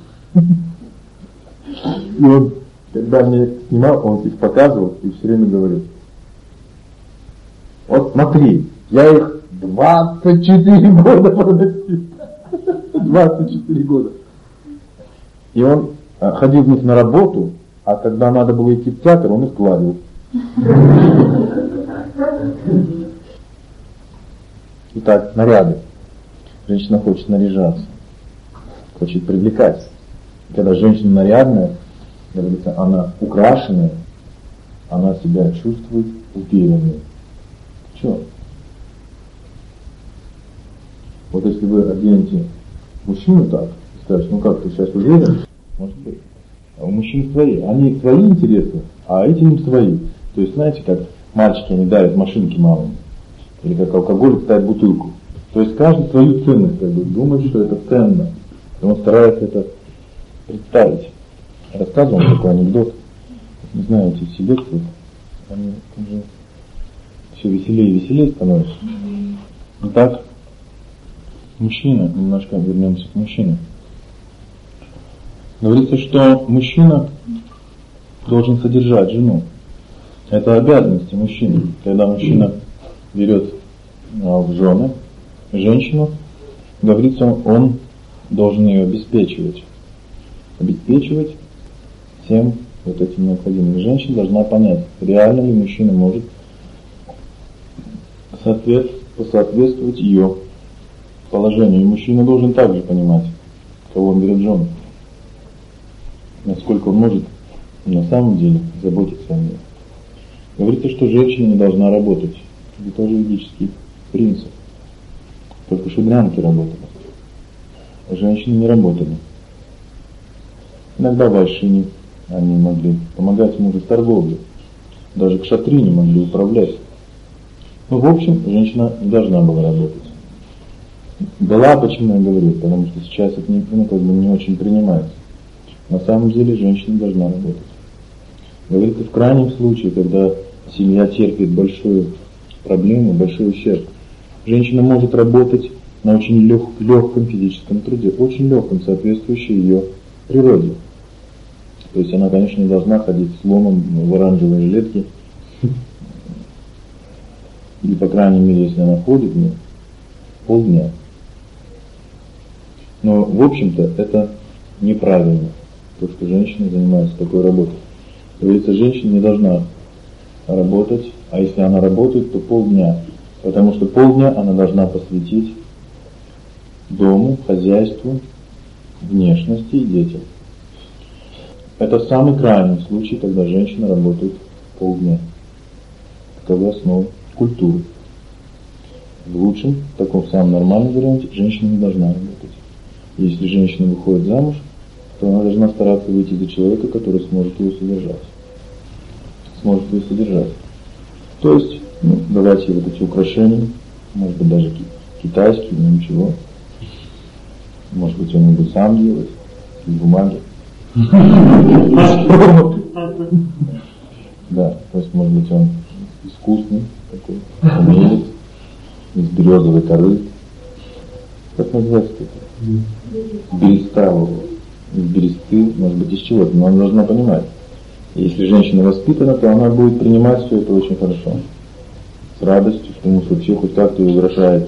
Speaker 1: И он, когда мне их снимал, он их показывал и все время говорил: вот смотри, я их 24 года проносил. 24 года. И он ходил в них на работу, а когда надо было идти в театр, он их гладил. Итак, наряды. Женщина хочет наряжаться, хочет привлекать. Когда женщина нарядная, говорится, она украшенная, она себя чувствует уверенной. Чего? Вот если вы оденете мужчину так, и скажете, ну как, ты сейчас уверен? Может быть. А у мужчин свои. Они свои интересы, а эти им свои. То есть, знаете, как мальчики, они дарят машинки мамам. Или как алкоголик ставит бутылку. То есть каждый свою ценность как бы думает, что это ценно. И он старается это представить. Рассказывал вам такой анекдот. Не знаю, эти все лекции, они уже все веселее и веселее становятся. Итак, мужчина, немножко вернемся к мужчине. Говорится, что мужчина должен содержать жену. Это обязанности мужчины. Когда мужчина берет в жены женщину, говорится, он должен ее обеспечивать. Обеспечивать всем вот этим необходимым. Женщина должна понять, реально ли мужчина может соответствовать ее положению. И мужчина должен также понимать, кого он берет в жены. Насколько он может на самом деле заботиться о ней. Говорится, что женщина не должна работать. Это тоже ведический принцип. Только шудрянки работали. А женщины не работали. Иногда вайшини Они могли помогать мужу в торговле. Даже кшатри могли управлять. Ну, в общем, женщина не должна была работать. Была, почему я говорю, потому что сейчас это не очень принимается. На самом деле женщина должна работать. Говорится, в крайнем случае, когда семья терпит большую проблему, большой ущерб, женщина может работать на очень легком физическом труде, очень легком, соответствующем ее природе. То есть она, конечно, не должна ходить с ломом в оранжевой жилетке. Или, по крайней мере, если она ходит, полдня. Но, в общем-то, это неправильно, то, что женщина занимается такой работой. Говорится, женщина не должна работать, а если она работает, то полдня. Потому что полдня она должна посвятить дому, хозяйству, внешности и детям. Это самый крайний случай, когда женщина работает полдня. Таковы основы культуры. В лучшем, в таком самом нормальном варианте, женщина не должна работать. Если женщина выходит замуж, то она должна стараться выйти за человека, который сможет ее содержать. То есть, давайте вот эти украшения, может быть даже китайские, но ничего. Может быть, он будет сам делать, из бумаги. Да, то есть, может быть, он искусный такой, умелец, из березовой коры. Как называется это? Береста, из бересты, может быть, из чего-то, но она должна понимать. Если женщина воспитана, то она будет принимать все это очень хорошо. С радостью, потому что все хоть как-то ее украшает.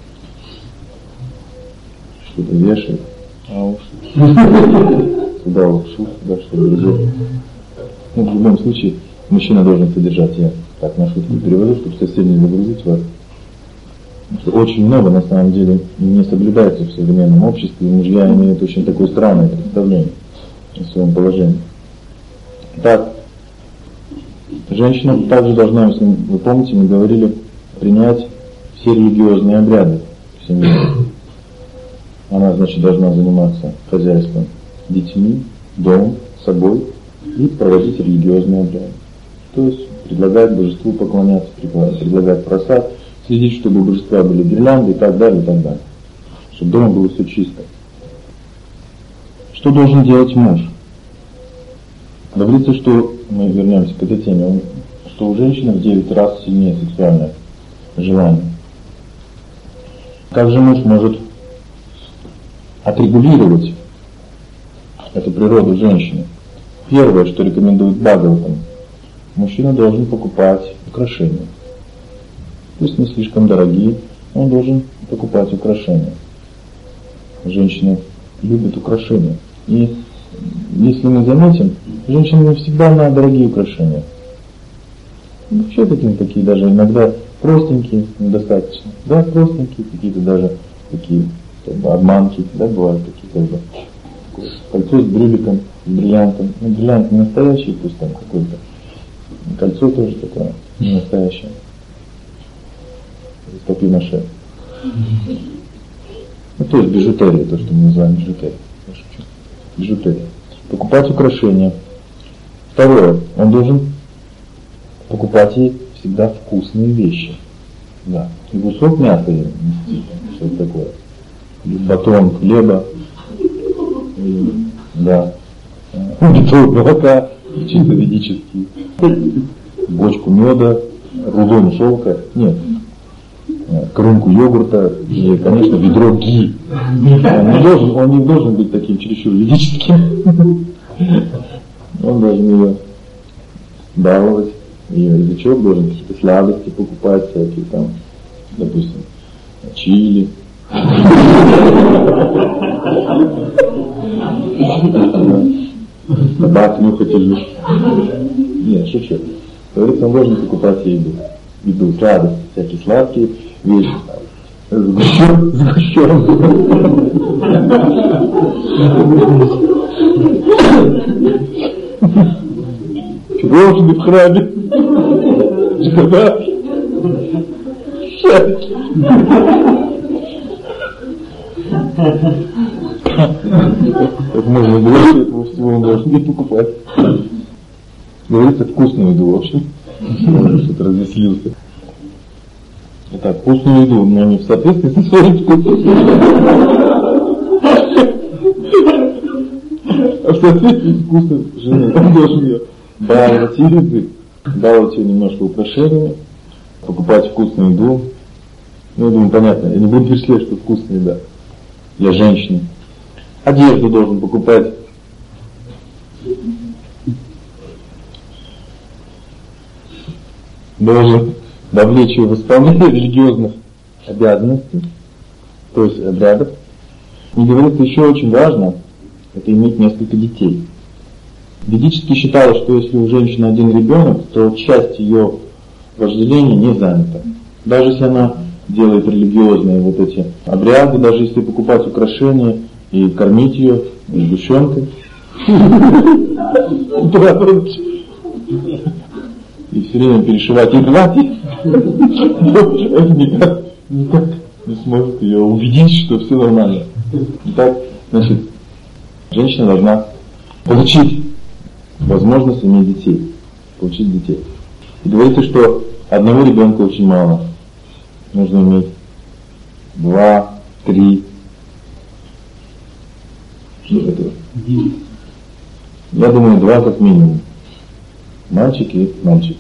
Speaker 1: Что-то вешает, а уж сюда ушел, сюда что-то грызет. Ну, в любом случае, мужчина должен содержать. Я так на шутку перевожу, чтобы совсем не загрузить вас. Потому что очень много, на самом деле, не соблюдается в современном обществе, и мужья имеют очень такое странное представление о своем положении. Так, женщина также должна, если вы помните, мы говорили, принять все религиозные обряды в семье. Она, значит, должна заниматься хозяйством, детьми, домом, собой и проводить религиозные обряды. То есть предлагать божеству поклоняться, предлагать просад, следить, чтобы у божества были гирлянды и так далее, и так далее. Чтобы дома было все чисто. Что должен делать муж? Говорится, что, мы вернемся к этой теме, что у женщины в 9 раз сильнее сексуальное желание. Как же муж может отрегулировать эту природу женщины? Первое, что рекомендует Бхагаватам, мужчина должен покупать украшения. Пусть не слишком дорогие, он должен покупать украшения. Женщины любят украшения. И если мы заметим, женщинам всегда на дорогие украшения. Вообще такие даже иногда простенькие, недостаточно. Да, простенькие, какие-то даже такие обманки, да, бывают какие-то. Кольцо с брюликом, с бриллиантом. Ну, бриллиант не настоящий, пусть там какой-то. Кольцо тоже такое, не настоящее. Из папье-маше. Ну, то есть бижутерия, то, что мы называем бижутерией. Бижутерия. Покупать украшения. Второе. Он должен покупать ей всегда вкусные вещи. Да. И кусок мяса ей нести. Что-то такое. Или батон хлеба. Или, да. Бутылку молока. Чисто ведический. Бочку меда. Рулон шелка. Нет. Крынку йогурта и, конечно, ведро ги. Он не должен быть таким чересчур ведическим. Он должен ее баловать. Ее язычок должен какие-то сладости покупать, всякие там, допустим, чили. Табак нюхать или... Нет, шучу. Говорится, он должен покупать ей еду, сладости, всякие сладкие вещи. Сгущен. Пирожные в храме. Шарики. Как можно больше этого всего он должен не покупать. Говорится, вкусную еду, в общем. Что-то развеселился. Итак, вкусную еду, но не в соответствии со своим вкусом. А в соответствии с вкусом жены. Он должен ее баловать едой, баловать ее немножко украшениями, покупать вкусную еду. Ну, я думаю, понятно, я не буду перечислять, что вкусная еда для женщины. Одежду должен покупать. Должен вовлечь ее в исполнение религиозных обязанностей, то есть обрядов. И говорится, еще очень важно, это иметь несколько детей. Ведически считалось, что если у женщины один ребенок, то часть ее вожделения не занята. Даже если она делает религиозные вот эти обряды, даже если покупать украшения и кормить ее сгущенкой. И все время перешивать и платье, это никак не сможет ее убедить, что все нормально. Итак, значит, женщина должна получить возможность иметь детей. Получить детей. И говорится, что одного ребенка очень мало. Нужно иметь 2, 3. Что это? Я думаю, 2 как минимум. Мальчик и мальчик.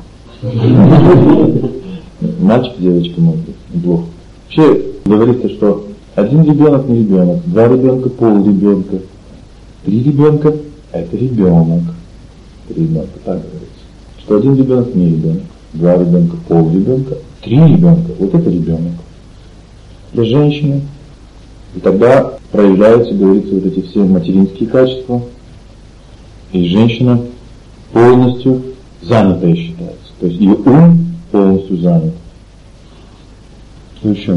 Speaker 1: Мальчик и девочка, может быть, неплохо. Вообще говорится, что один ребенок не ребенок, 2 ребенка полребенка, 3 ребенка это ребенок. 3 ребенка, так говорится. Что один ребенок не ребенок, 2 ребенка полребенка, 3 ребенка, вот это ребенок. Для женщины. И тогда проявляются, говорится, вот эти все материнские качества. И женщина полностью занятая считается. То есть ее ум полностью занят. Что еще?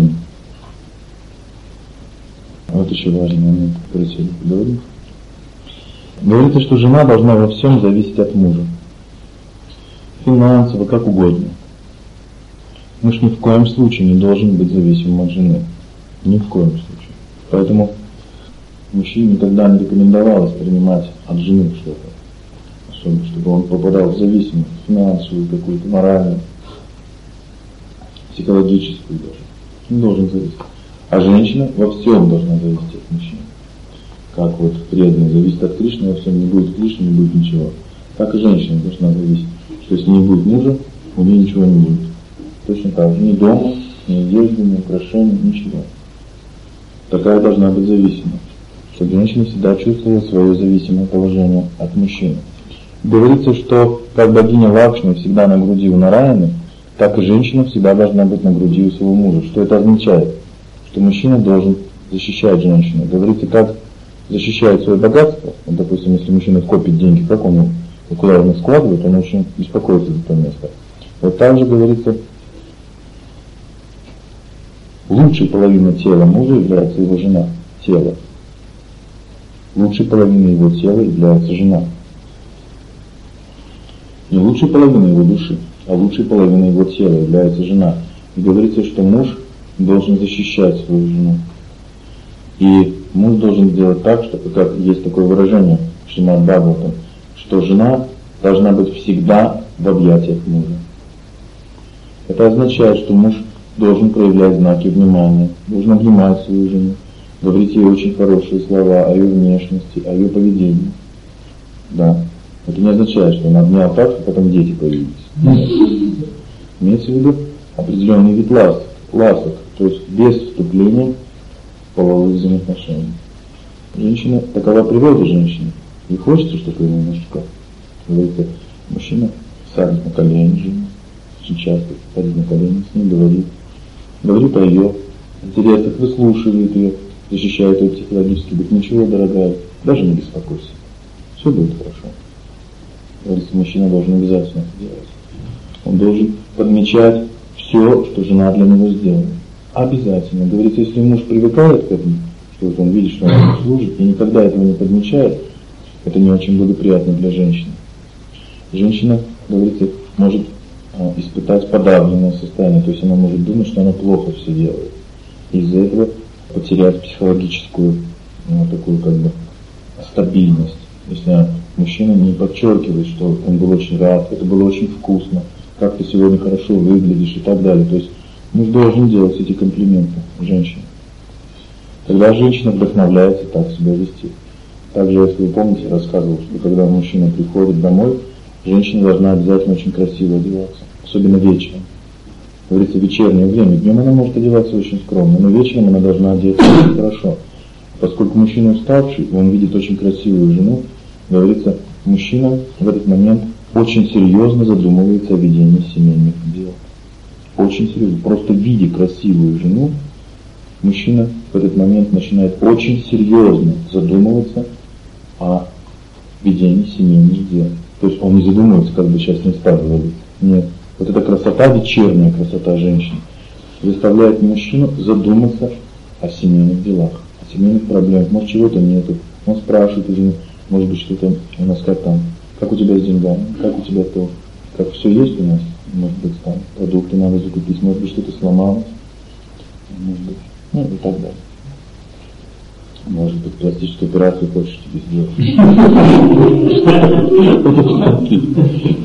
Speaker 1: Вот еще важный момент, который сегодня поговорим. Говорится, что жена должна во всем зависеть от мужа. Финансово, как угодно. Муж ни в коем случае не должен быть зависимым от жены. Ни в коем случае. Поэтому мужчине никогда не рекомендовалось принимать от жены что-то. Особенно, чтобы он попадал в зависимость, финансовую какую-то, моральную, психологическую даже. Не должен зависеть. А женщина во всем должна зависеть от мужчины. Как вот преданный зависит от Кришны, во всем не будет Кришны, не будет ничего. Так и женщина должна зависеть. Что если не будет мужа, у нее ничего не будет. Точно так же. Ни дома, ни одежды, ни украшений, ничего. Такая должна быть зависимость. Чтобы женщина всегда чувствовала свое зависимое положение от мужчины. Говорится, что как богиня Лакшми всегда на груди у Нараяны, так и женщина всегда должна быть на груди у своего мужа. Что это означает? Что мужчина должен защищать женщину. Говорится, как защищает свое богатство. Вот, допустим, если мужчина копит деньги, как он куда он их складывает, он очень беспокоится за то место. Вот так же говорится, лучшей половиной тела мужа является его жена, тело. Лучшей половиной его тела является жена. Не лучшей половиной его души, а лучшей половиной его тела является жена. И говорится, что муж должен защищать свою жену. И муж должен сделать так, что, как есть такое выражение в Шримад Бхагаватам, что жена должна быть всегда в объятиях мужа. Это означает, что муж должен проявлять знаки внимания, должен обнимать свою жену, говорить ей очень хорошие слова о ее внешности, о ее поведении. Да. Это не означает, что он обнял так, что потом дети появились. Нет. Имеется в виду определенный вид ласок, то есть без вступления в половые взаимоотношения. Женщина, такова природа женщины. Не хочется, чтобы ему немножко, говорится, мужчина садит на колени жену, очень часто садит на колени с ней, говорит о ее интересах, выслушивает ее, защищает ее психологически, говорит, ничего, дорогая, даже не беспокойся, все будет хорошо. Говорится, мужчина должен обязательно это делать. Он должен подмечать все, что жена для него сделала. Обязательно. Говорится, если муж привыкает к этому, что вот он видит, что она ему служит, и никогда этого не подмечает, это не очень благоприятно для женщины. Женщина, говорится, может испытать подавленное состояние, то есть она может думать, что она плохо все делает. И из-за этого потерять психологическую такую как бы стабильность. Если мужчина не подчеркивает, что он был очень рад, это было очень вкусно, как ты сегодня хорошо выглядишь и так далее. То есть муж должен делать эти комплименты женщине. Тогда женщина вдохновляется так себя вести. Также, если вы помните, я рассказывал, что когда мужчина приходит домой, женщина должна обязательно очень красиво одеваться, особенно вечером. Говорится, вечернее время. Днем она может одеваться очень скромно, но вечером она должна одеться очень хорошо. Поскольку мужчина уставший, и он видит очень красивую жену, говорится, мужчина в этот момент очень серьезно задумывается о ведении семейных дел. Очень серьезно. Просто видя красивую жену, мужчина в этот момент начинает очень серьезно задумываться о ведении семейных дел. То есть он не задумывается, как бы сейчас не стал говорить. Нет. Вот эта красота, вечерняя красота женщины, заставляет мужчину задуматься о семейных делах, о семейных проблемах. Может, чего-то нету. Он спрашивает у жены, может быть, что-то у нас как там, как у тебя с деньгами, как у тебя то, как все есть у нас, может быть, там продукты надо закупить, может быть, что-то сломалось, может быть, и так далее. Может быть, пластическую операцию хочешь тебе сделать.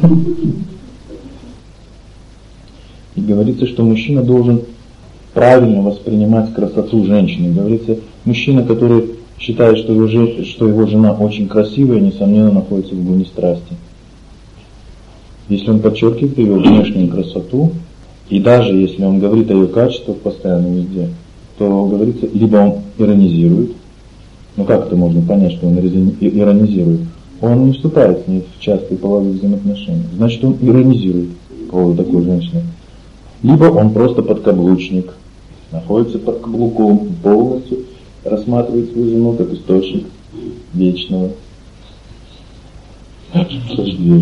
Speaker 1: И говорится, что мужчина должен правильно воспринимать красоту женщины. Говорится, мужчина, который считает, что его жена очень красивая, несомненно, находится в гуне страсти. Если он подчеркивает ее внешнюю красоту, и даже если он говорит о ее качествах постоянно везде, то говорится, либо он иронизирует. Ну как это можно понять, что он иронизирует? Он не вступает с ней в частые половые взаимоотношения. Значит, он иронизирует по поводу такой женщины. Либо он просто подкаблучник, находится под каблуком, полностью рассматривает свою жену как источник вечного наслаждения.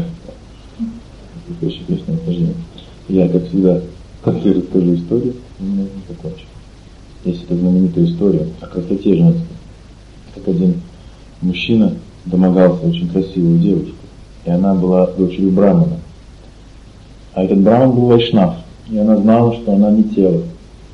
Speaker 1: Я, как всегда, после расскажу историю, и мы закончим. Есть эта знаменитая история о красоте женской. Как один мужчина домогался очень красивую девушку, и она была дочерью брамана. А этот браман был вайшнав, и она знала, что она не тело.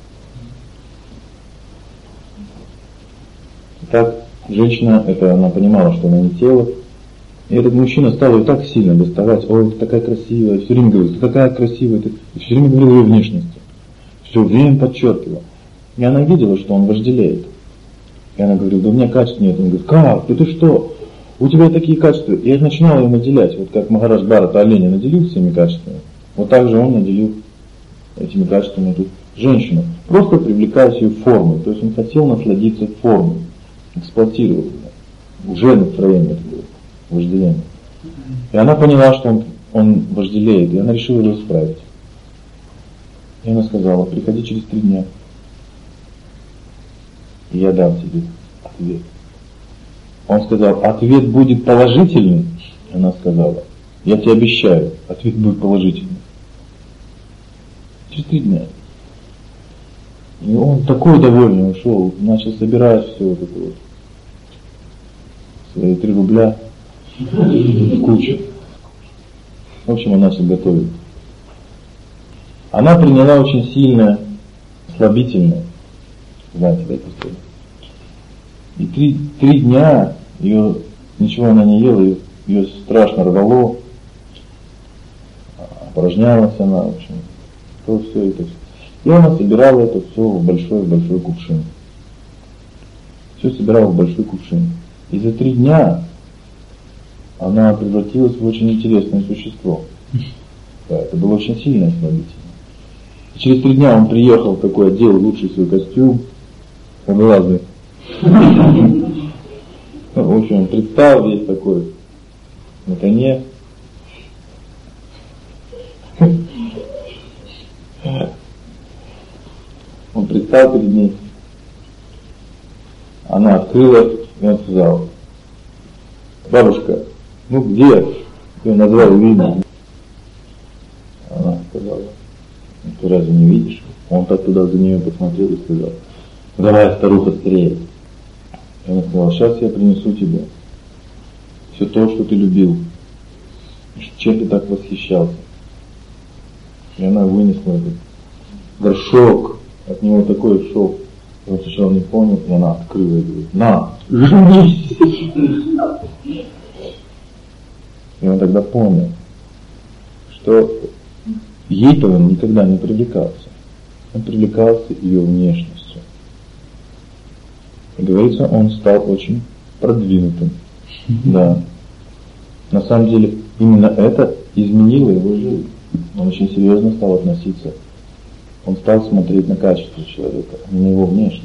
Speaker 1: Так женщина, она понимала, что она не тело, и этот мужчина стал ее так сильно доставать. Ой, ты такая красивая, все время говорил, ты такая красивая, и все время говорил о ее внешности. Все время подчеркивал. И она видела, что он вожделеет. И она говорила, да у меня качеств нет. Он говорит, как? Ты что? У тебя такие качества. И я начинала ее наделять, вот как Махарадж Бхарата оленя наделил всеми качествами. Вот так же он наделил этими качествами эту женщину. Просто привлекая ее формой. То есть он хотел насладиться формой. Эксплуатировал ее. Уже настроение это было. Вожделение. И она поняла, что он вожделеет. И она решила его исправить. И она сказала, приходи через 3 дня. И я дам тебе ответ. Он сказал, ответ будет положительный. Она сказала, я тебе обещаю, ответ будет положительный. Через 3 дня. И он такой довольный ушел, начал собирать все вот это вот. Свои 3 рубля в кучу. В общем, он начал готовить. Она приняла очень сильное, слабительное. Знаете, да, эту историю? И 3 дня ее, ничего она не ела, ее страшно рвало, опорожнялась она, в общем, то все это. И она собирала это все в большой кувшин. Все собирала в большой кувшин. И за 3 дня она превратилась в очень интересное существо. Да, это было очень сильное слабительное. И через 3 дня он приехал такой, одел лучший свой костюм, одноглазый. В общем, он предстал весь такой на коне. Он предстал перед ней. Она открыла, и он сказал, бабушка, ну где? И он назвал имя. Она сказала, ты разве не видишь? Он так туда за нее посмотрел и сказал, давай, старуха, скорее. И она сказала, сейчас я принесу тебе все то, что ты любил, чем ты так восхищался. И она вынесла этот горшок, от него такой шел Он сначала не понял, и она открыла и говорит: на, женись! И он тогда понял, что ей-то он никогда не привлекался. Он привлекался ее внешностью. И говорится, он стал очень продвинутым. Да. На самом деле, именно это изменило его жизнь. Он очень серьезно стал относиться. Он стал смотреть на качество человека, а не на его внешность.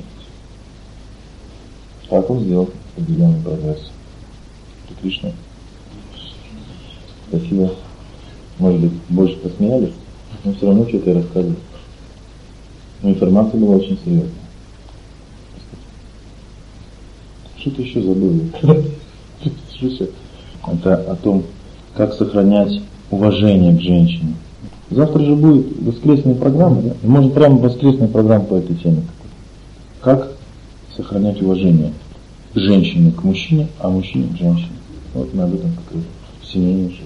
Speaker 1: Так он сделал определенный прогресс. Кришна. Спасибо. Может быть, больше посмеялись, но все равно что-то я рассказываю. Но информация была очень серьезная. Что-то еще забыл. Это о том, как сохранять уважение к женщине. Завтра же будет воскресная программа, да? Можно прямо воскресную программу по этой теме. Как сохранять уважение женщины к мужчине, а мужчине к женщине. Вот мы об этом как раз в семейной жизни.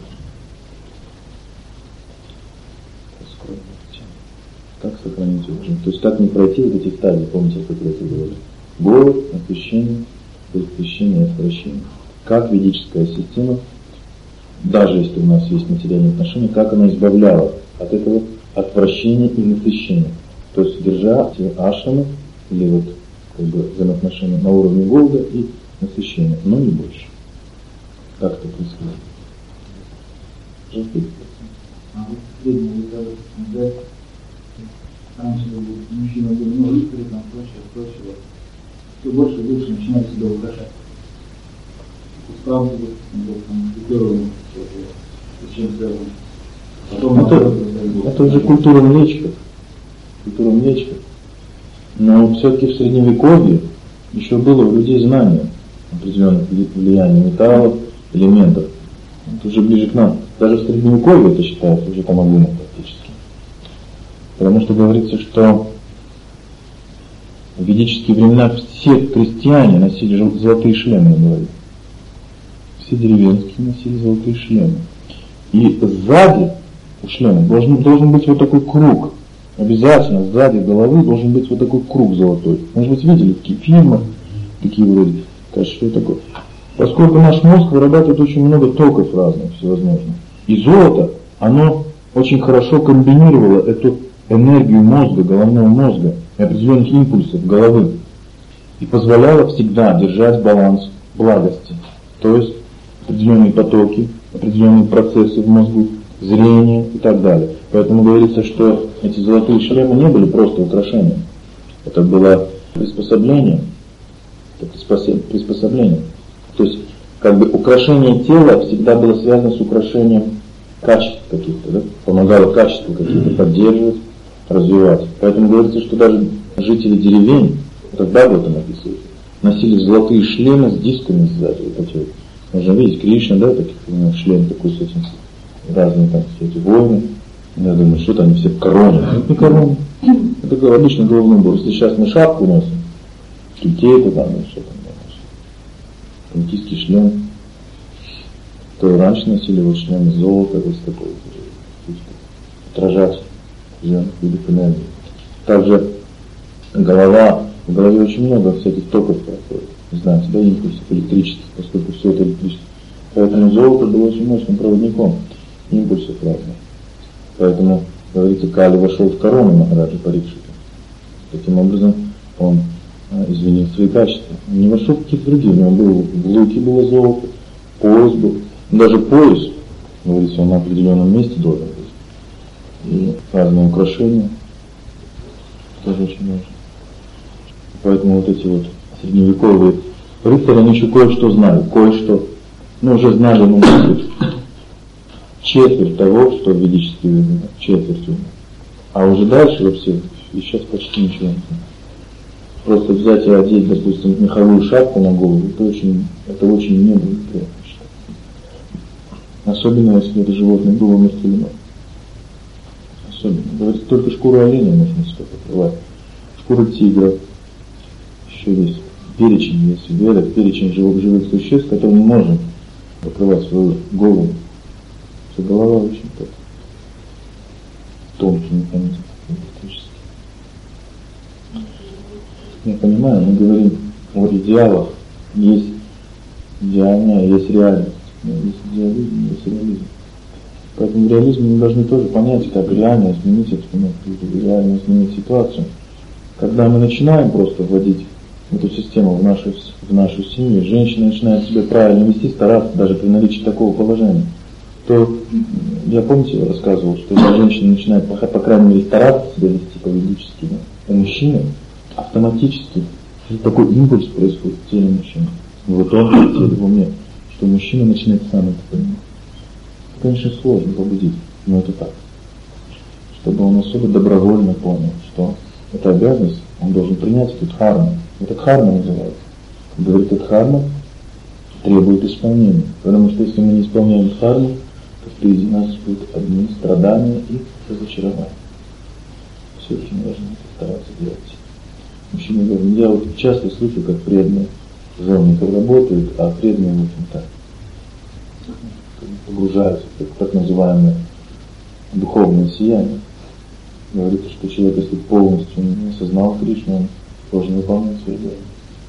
Speaker 1: Как сохранить уважение? То есть как не пройти вот эти стадии, помните, как я это говорил? Голод, освящение, предпочтение, отвращение. Как ведическая система, даже если у нас есть материальные отношения, как она избавляла от этого отвращения и насыщения. То есть держа эти ашрамы или вот как бы взаимоотношения на уровне голода и насыщения, но не больше. Как это происходит?
Speaker 2: А вот средний век, раньше мужчина был много скрыт, там прочее. Все больше и больше начинает себя украшать. Справку был там первым, чем связано.
Speaker 1: Это уже культура млечков. Но все-таки в средневековье еще было у людей знание определенных влияний металлов, элементов. Это уже ближе к нам. Даже в средневековье это считается уже помогло практически. Потому что говорится, что в ведические времена все крестьяне носили золотые шлемы на голове. Все деревенские носили золотые шлемы. И сзади у шлема должен быть вот такой круг. Обязательно сзади головы должен быть вот такой круг золотой. Может быть, видели такие фильмы, такие вроде, кажется, что это такое. Поскольку наш мозг вырабатывает очень много токов разных, всевозможных. И золото, оно очень хорошо комбинировало эту энергию мозга, головного мозга и определенных импульсов головы. И позволяло всегда держать баланс благости. То есть определенные потоки, определенные процессы в мозгу, зрение и так далее. Поэтому говорится, что эти золотые шлемы не были просто украшением. Это было приспособление. То есть, как бы украшение тела всегда было связано с украшением качеств каких-то, да? Помогало качества какие-то поддерживать, развивать. Поэтому говорится, что даже жители деревень, тогда в этом описывается, носили золотые шлемы с дисками сзади. Вот эти вот. Можно видеть Кришна, да, таких, шлем такой с этим, разные там все эти воины. Я думаю, что-то они все в короне. Это не корона. Это обычный головной убор. Если сейчас мы шапку носим, китейку там, или что там, китийский шлем, то раньше носили вот шлем из золота, вот такой, отражать определенных видов энергии. Также голова, в голове очень много всяких токов происходит. Не знаю, всегда импульсов электрических, поскольку все это электрическое. Поэтому золото было очень мощным проводником импульсов разных. Поэтому, говорится, Кали вошел в корону Махараджа Парикшита. Таким образом, он изменил свои качества. Он не вошел в какие-то другие. У него в луке было золото, пояс был. Даже пояс, говорится, он на определенном месте должен быть. И разные украшения тоже очень важно. Поэтому вот эти вот средневековые рыцари, они еще кое-что знали, уже знали, может быть, четверть того, что в ведические времена, четверть. А уже дальше вообще, и сейчас почти ничего не знаю. Просто взять и одеть, допустим, меховую шапку на голову, это очень неблагоприятно. Особенно, если это животное было умерщвлено. Особенно. Говорится, только шкуру оленя можно себе покрывать. Шкура тигра. Еще есть перечень, есть в ведах, перечень живых существ, которые не может покрывать свою голову. Что голова очень так тонкий механизм электрический. Я понимаю, мы говорим о идеалах. Есть идеальное, есть реальность. Есть идеализм, есть реализм. Поэтому в реализме мы должны тоже понять, как реально изменить обстановку, реально изменить ситуацию. Когда мы начинаем просто вводить эту систему в нашу семью, женщина начинает себя правильно вести, стараться даже при наличии такого положения, то, я помните, я рассказывал, что когда женщина начинает, по крайней мере, стараться себя вести по-ведически, да, у мужчины автоматически такой импульс происходит в теле мужчины, в тонком теле, в уме, что мужчина начинает сам это понимать. Это, конечно, сложно побудить, но это так. Чтобы он особо добровольно понял, что это обязанность, он должен принять эту дхарму. Это дхарма называется. Говорит, эта дхарма требует исполнения. Потому что если мы не исполняем дхарму, то впереди нас будут одни страдания и разочарования. Все очень важно стараться делать. Мужчины говорят, я вот часто слышу, как преданные женников работают, а преданные, в общем-то, погружаются в так называемое духовное сияние. Говорится, что человек, если полностью не осознал Кришну, он должен выполнять свои дела.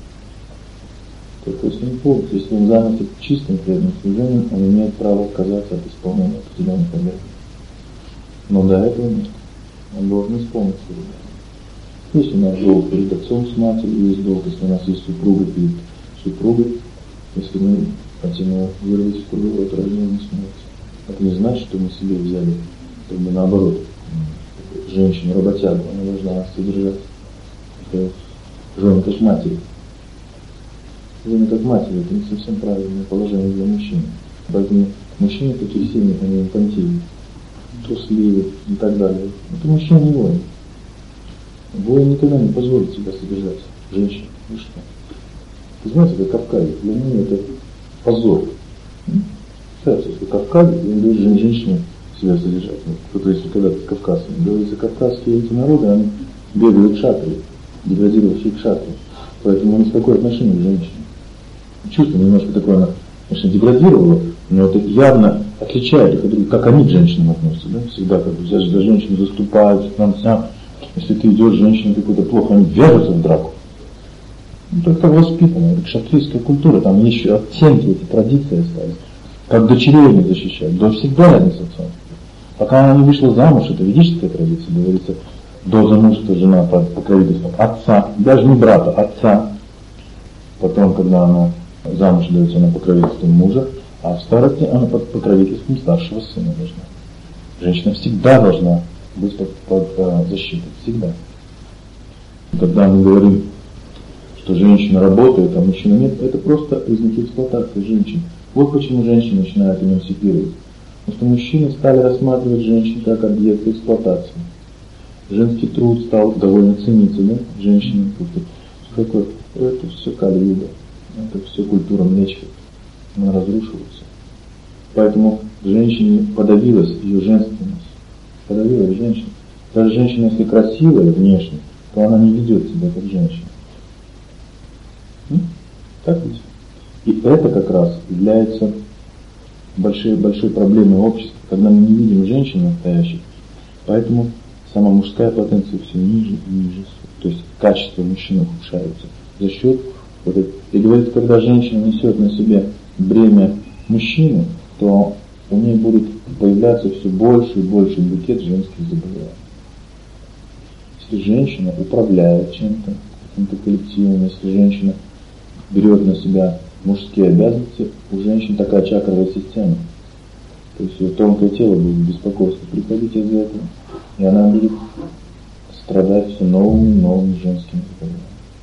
Speaker 1: Только если не полностью, если он занят чистым преданным служением, он имеет право отказаться от исполнения определенных обязанностей. Но до этого нет. Он должен исполнить свои дела. Если у нас долг перед отцом с матерью, есть долг, если у нас есть супруга перед супругой, если мы хотим его вырвать из круговорота рождения смерти. Это не значит, что мы себе взяли, как бы наоборот, женщину-работягу, она должна нас содержать. Это жена как матери. Жена как матери, это не совсем правильное положение для мужчины. Поэтому мужчины в таких семьях, они инфантильны, трусливы и так далее. Это мужчина не воин. Воин никогда не позволит себя содержать женщину. Вы что? Вы знаете, это Кавказе, для меня это позор. Представляете, что Кавказе, он дает женщине себя содержать. Кто-то, если когда-то с Кавказом говорится, кавказские эти народы, они бегают к шатре, деградировавшие к шатре. Поэтому у них такое отношение к женщине. Чувство немножко такое, оно, конечно, деградировало, но это явно отличает их от других, как они к женщинам относятся. Да? Всегда как бы за женщину заступают, если ты идешь, женщина какой-то плохо, они вяжутся в драку. Ну, так как воспитано, это шатрийская культура, там есть еще оттенки, эти традиции остались. Как дочерей не защищают, дочь всегда рядом с отцом. Пока она не вышла замуж, это ведическая традиция, говорится, до замужества жена под покровительством отца, даже не брата, отца. Потом, когда она замуж дается, она покровительством мужа, а в старости она под покровительством старшего сына должна. Женщина всегда должна быть под защитой, всегда. Когда мы говорим, что женщина работает, а мужчина нет, это просто признаки эксплуатации женщин. Вот почему женщины начинают эмансипировать. Потому что мужчины стали рассматривать женщин как объект эксплуатации. Женский труд стал довольно цениться, да, женщинам. Это все Кали-юга, это все культура млечка, она разрушивается. Поэтому женщине подавилась ее женственность, подавилась женщина. Даже женщина, если красивая внешне, то она не ведет себя как женщина. Так ведь? И это как раз является большой проблемой общества, когда мы не видим женщин настоящих. Поэтому сама мужская потенция все ниже и ниже. То есть качество мужчины ухудшается. За счет, и говорится, когда женщина несет на себе бремя мужчины, то у нее будет появляться все больше и больше букет женских заболеваний. Если женщина управляет чем-то, каким-то коллективом, если женщина берет на себя мужские обязанности, у женщин такая чакровая система. То есть ее тонкое тело будет беспокойство приходить из-за этого, и она будет страдать все новыми и новыми женскими заболеваниями.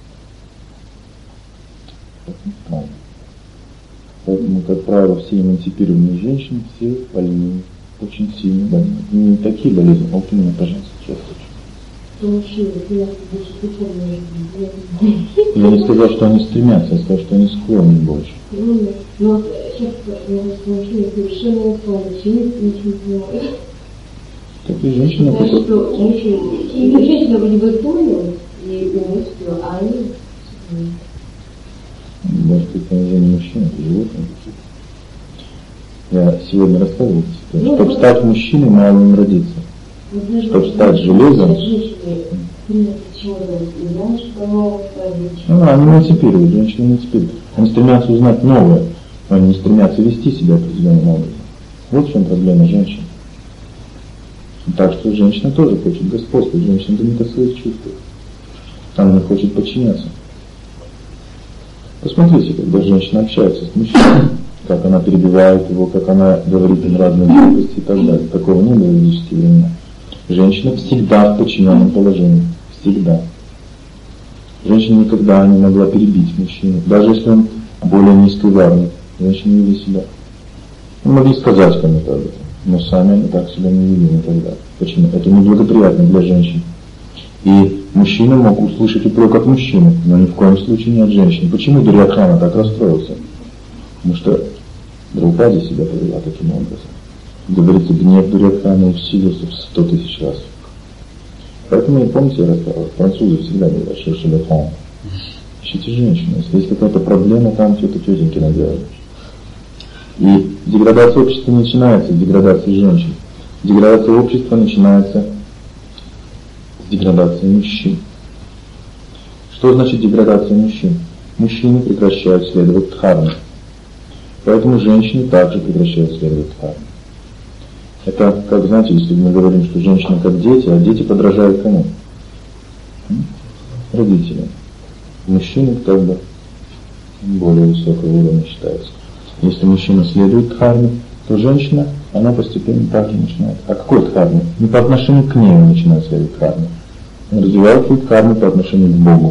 Speaker 1: Поэтому, как правило, все эмансипированные женщины, все больные, очень сильно больные. Не такие болезни, а вот именно, пожалуйста, сейчас очень. Я не сказал, что они стремятся, я сказал, что они склонны больше.
Speaker 3: Но сейчас мужчины совершенно склонны, ничего не понимают.
Speaker 1: Такие женщины...
Speaker 3: Женщина вроде бы склонна и полностью, а они...
Speaker 1: Может, это уже не мужчина, это животное. Я сегодня рассказывал, чтобы стать мужчиной, мало им родиться. Чтобы стать железом.
Speaker 3: почему не знаешь, что нового ставить?
Speaker 1: Ну, они эмансипируют, женщины эмансипируют. Они стремятся узнать новое, но они не стремятся вести себя определенным образом. Вот в чем проблема женщин. Так что женщина тоже хочет господствовать, женщина думает о своих чувствах. Она не хочет подчиняться. Посмотрите, когда женщина общается с мужчиной, как она перебивает его, как она говорит им разные глупости и так далее. Такого не было в ведические времена. Женщина всегда в подчиненном положении. Всегда. Женщина никогда не могла перебить мужчину, даже если он более низкий ударник. Женщины вели себя. Мы могли сказать кому-то об этом, но сами они так себя не вели никогда. Почему? Это неблагоприятно для женщин. И мужчина мог услышать упрек от мужчины, но ни в коем случае не от женщины. Почему Дурьодхана так расстроился? Потому что Драупади себя повела таким образом. Говорится, гнев Дурьодхана усилился в 100 000 раз. Поэтому, помните, я рассказывал, французы всегда говорят, что шелефон. Ищите женщину. Если есть какая-то проблема, там что-то тетеньки наделали. И деградация общества не начинается с деградации женщин. Деградация общества начинается с деградации мужчин. Что значит деградация мужчин? Мужчины прекращают следовать дхарме. Поэтому женщины также прекращают следовать дхарме. Это, как знаете, если мы говорим, что женщины как дети, а дети подражают кому? Родителям. Мужчины как бы более высокого уровня считаются. Если мужчина следует дхарме, то женщина, она постепенно также начинает. А какой дхарме? Не по отношению к ней он начинает следовать дхарме. Он развивает свою дхарму по отношению к Богу.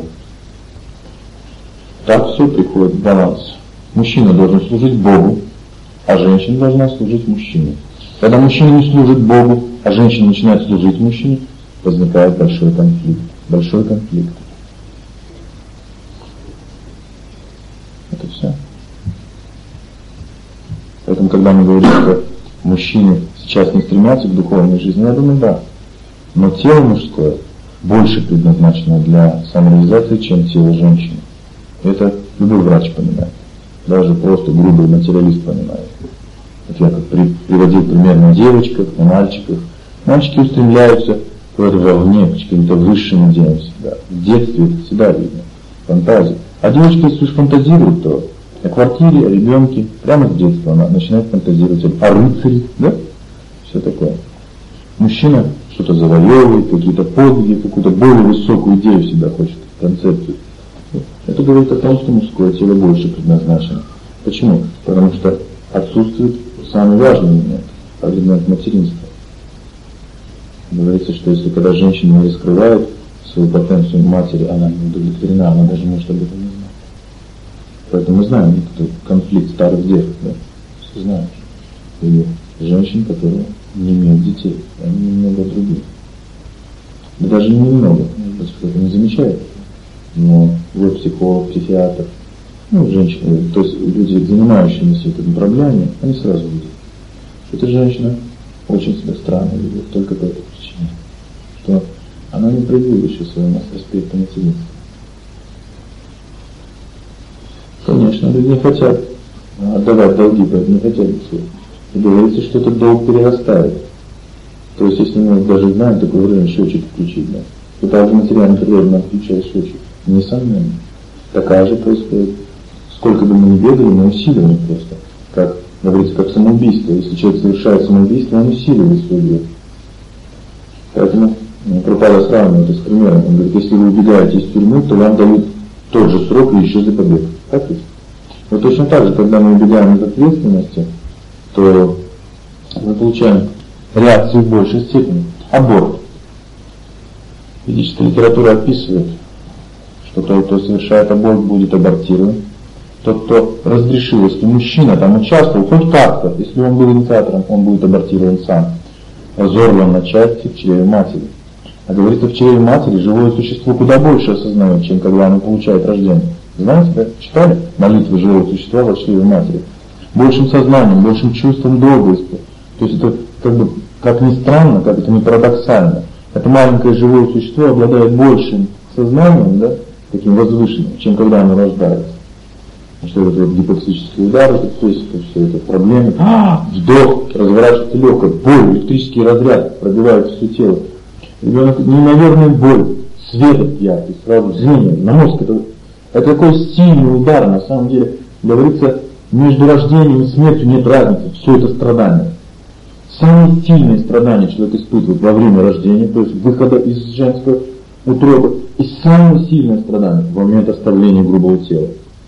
Speaker 1: Так все приходит в баланс. Мужчина должен служить Богу, а женщина должна служить мужчине. Когда мужчина не служит Богу, а женщина начинает служить мужчине, возникает большой конфликт. Большой конфликт. Это все. Поэтому, когда мы говорим, что мужчины сейчас не стремятся к духовной жизни, я думаю, да. Но тело мужское больше предназначено для самореализации, чем тело женщины. Это любой врач понимает. Даже просто грубый материалист понимает. Вот я как приводил пример на девочках, на мальчиках. Мальчики устремляются вовне, к каким-то высшим идеям всегда. В детстве это всегда видно. Фантазия. А девочка, если уж фантазирует, то о квартире, о ребенке, прямо с детства она начинает фантазировать о рыцаре, да? Все такое. Мужчина что-то завоевывает, какие-то подвиги, какую-то более высокую идею всегда хочет, концепцию. Это говорит о том, что мужское тело больше предназначено. Почему? Потому что отсутствует самый важный момент, элемент материнства. Говорится, что если когда женщина не раскрывает свою потенцию матери, она не удовлетворена, она даже может об этом не знать. Поэтому мы знаем этот конфликт старых дев, да? Все знают. Или женщин, которые не имеют детей, они немного другие. Да даже не немного, может быть, кто-то не замечает. Но вот психолог, психиатр, женщины, то есть люди, занимающиеся этими проблемами, они сразу видят, что эта женщина очень себя странно ведет, только по этой причине, что она не проявила еще своего аспекта материнства. Конечно, люди не хотят отдавать долги, поэтому не хотят их. И говорится, что этот долг перерастает. То есть, если мы даже знаем такое время счетчик включить, да, то также материальный природа включает счетчик. Несомненно. Такая же происходит. Сколько бы мы ни бегали, мы усиливаем просто. Как говорится, как самоубийство. Если человек совершает самоубийство, он усиливает свой грех. Поэтому Прабхупада сравнивает это с примером. Он говорит, если вы убегаете из тюрьмы, то вам дают тот же срок и еще за побег. Так ведь? Вот точно так же, когда мы убегаем из ответственности, то мы получаем реакцию в большей степени. Аборт. Ведическая литература описывает, что тот, кто совершает аборт, будет абортирован. Тот, кто разрешил, если мужчина там участвовал, хоть как-то, если он был инициатором, он будет абортирован сам. Разорван на части в чреве матери. А говорится, в чреве матери живое существо куда больше осознает, чем когда оно получает рождение. Знаете, да? Читали молитвы живого существа в чреве матери? Большим сознанием, большим чувством долга. То есть это как ни странно, как это не парадоксально. Это маленькое живое существо обладает большим сознанием, да, таким возвышенным, чем когда оно рождается. Что это вот гипоксический удар, то есть это все это проблемы. Вдох, разворачивается легкое, боль, электрический разряд пробивает все тело. Ребенок, неимоверная боль, свет этот яркий, сразу зрение, на мозг. Это такой сильный удар, на самом деле, говорится, между рождением и смертью нет разницы, все это страдание. Самые сильные страдания человек испытывает во время рождения, то есть выхода из женской утробы, и самые сильные страдания во момент оставления грубого тела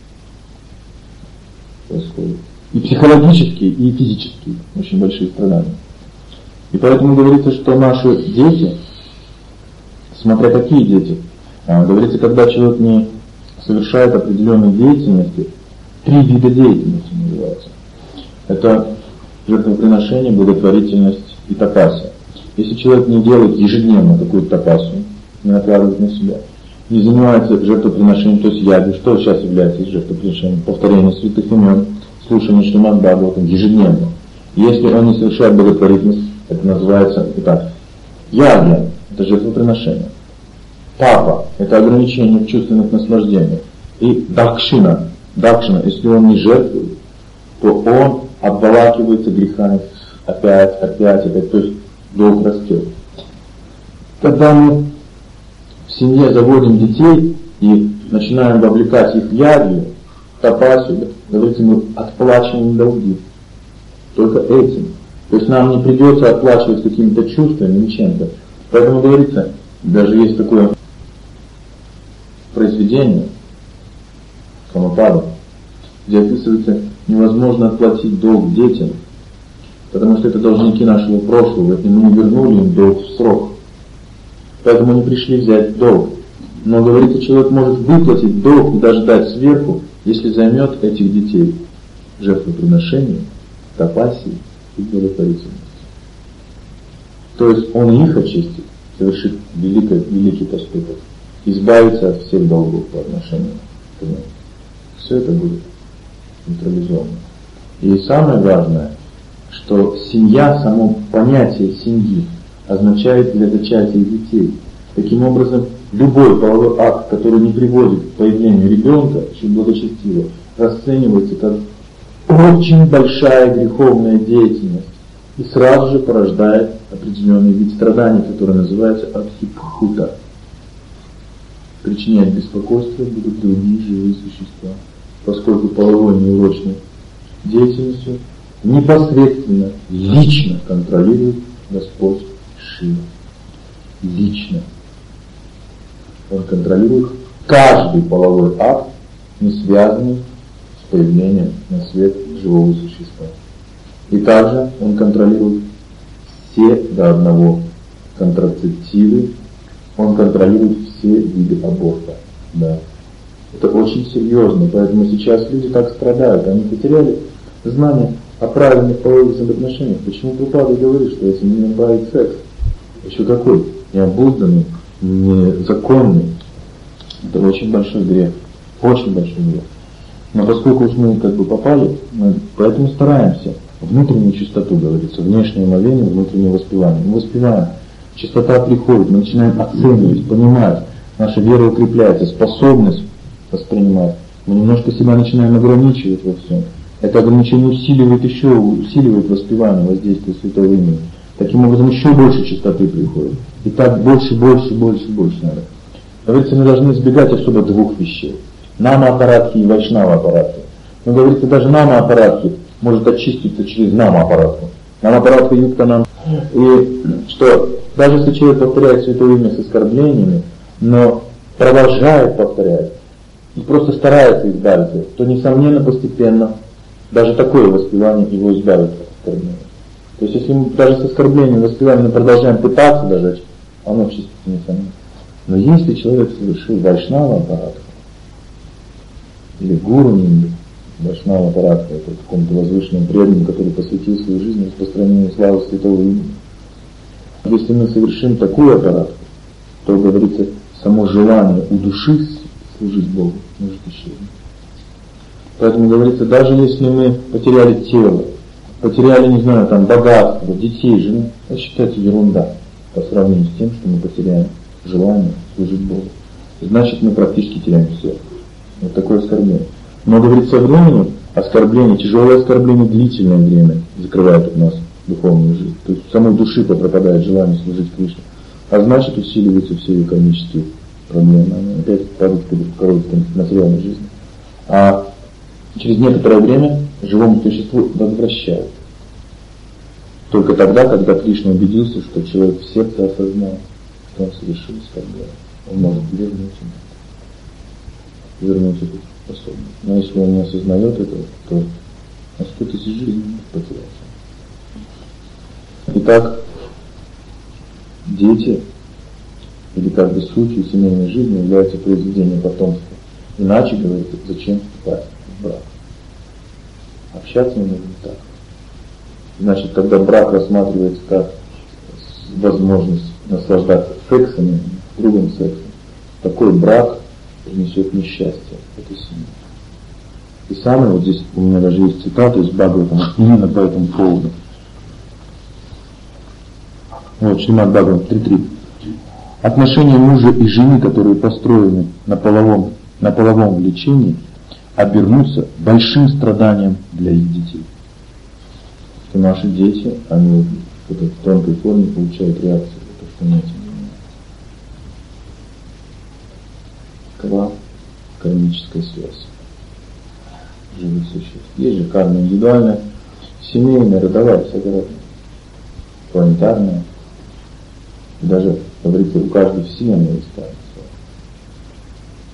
Speaker 1: происходят. И психологические, и физические очень большие страдания. И поэтому говорится, что наши дети, смотря какие дети, говорится, когда человек не совершает определенной деятельности, 3 вида деятельности называются. Это жертвоприношение, благотворительность и тапасия. Если человек не делает ежедневно какую-то тапасию, не накладывает на себя, не занимается жертвоприношением, то есть яги, что сейчас является жертвоприношением? Повторение святых имен, слушание Шримад Бхагаватам ежедневно. Если он не совершает благотворительность, это называется итак, яги, это жертвоприношение. Папа – это ограничение в чувственных наслаждениях. И дакшина, если он не жертвует, то он обволакивается грехами опять, то есть долг растет. Когда мы в семье заводим детей и начинаем вовлекать их в ягью, тапасию, говорится, мы отплачиваем долги. Только этим. То есть нам не придется отплачивать какими-то чувствами или чем-то. Поэтому говорится, даже есть такое произведение Камапада, где описывается, невозможно отплатить долг детям, потому что это должники нашего прошлого, и мы не вернули им долг в срок. Поэтому они пришли взять долг. Но, говорится, человек может выплатить долг и даже дать сверху, если займет этих детей жертвоприношением, тапасией и благотворительностью. То есть он их очистит, совершит великий поступок, избавится от всех долгов по отношению к нему. Все это будет нейтрализовано. И самое важное, что семья, само понятие семьи означает для зачатия детей. Таким образом, любой половой акт, который не приводит к появлению ребенка, очень благочестиво, расценивается как очень большая греховная деятельность и сразу же порождает определенный вид страданий, который называется абхипхута. Причинять беспокойство будут другие живые существа, поскольку половой неурочной деятельностью непосредственно, лично контролирует Господь Шива. Лично. Он контролирует каждый половой акт, не связанный с появлением на свет живого существа. И также он контролирует все до одного контрацептивы, он контролирует все виды аборта. Да. Это очень серьезно, поэтому сейчас люди так страдают, они потеряли знание о правильных половых взаимоотношениях. Почему Прабхупада говорит, что если не направить секс, еще какой? Необузданный, незаконный. Это очень большой грех. Очень большой грех. Но поскольку уж мы попали, мы поэтому стараемся. Внутреннюю чистоту, говорится, внешнее омовение, внутреннее воспевание. Мы воспеваем. Чистота приходит, мы начинаем оценивать, понимать. Наша вера укрепляется, способность воспринимать. Мы немножко себя начинаем ограничивать во всем. Это ограничение усиливает воспевание, воздействие Святого Имени. Таким образом еще больше чистоты приходит. И так больше надо. Говорится, мы должны избегать особо 2 вещей. Нама-аппаратхи и вайшнава-аппаратхи. Но говорится, даже нама-аппаратхи может очиститься через нама-аппаратху. Нама-аппаратха юктанам. И что, даже если человек повторяет Святое Имя с оскорблениями, но продолжает повторять и просто старается избавиться, то, несомненно, постепенно даже такое воспевание его избавит от оскорбления. То есть, если мы даже с оскорблением воспеванием продолжаем пытаться даже, оно чистится, несомненно. Но если человек совершил вайшнава-аппаратху, или гуру нинду, вайшнава-аппаратху, это какому-то возвышенному преданному, который посвятил свою жизнь распространению славы Святого Имени. Если мы совершим такую аппаратху, то, говорится, само желание у души служить Богу может исчезнуть. Поэтому говорится, даже если мы потеряли тело, потеряли, не знаю, богатство, детей, жену, это считается ерунда по сравнению с тем, что мы потеряем желание служить Богу. Значит, мы практически теряем все. Вот такое оскорбление. Но, говорится, со временем оскорбление, тяжелое оскорбление длительное время закрывает от нас духовную жизнь. То есть в самой душе пропадает желание служить Кришне. А значит, усиливаются все ее кармические проблемы, они опять падают в коробку материальной жизни. А через некоторое время живому существу возвращают. Только тогда, когда Кришна убедился, что человек в сердце осознал, что он совершил оскорбление, он может вернуть эту способность. Но если он не осознает этого, то на 100 000 жизней потеряется. Итак, дети, или каждый случай семейной жизни являются произведением потомства. Иначе говорится, зачем вступать в брак? Общаться не нужно так. Значит, когда брак рассматривается как возможность наслаждаться сексом, другим сексом, такой брак принесет несчастье этой семье. И самое, вот здесь у меня даже есть цитата из Бхагаватама именно по этому поводу. Вот, Шримад Бхагаватам 3.3. Отношения мужа и жены, которые построены на половом влечении, обернутся большим страданием для их детей. Что наши дети, они в этой тонкой форме получают реакцию, то, что мы этим занимаемся. Кармическая связь живых существ. Есть же карма индивидуальная, семейная, родовая, всякая разная, планетарная. И даже, говорится, у каждой вселенной есть карма.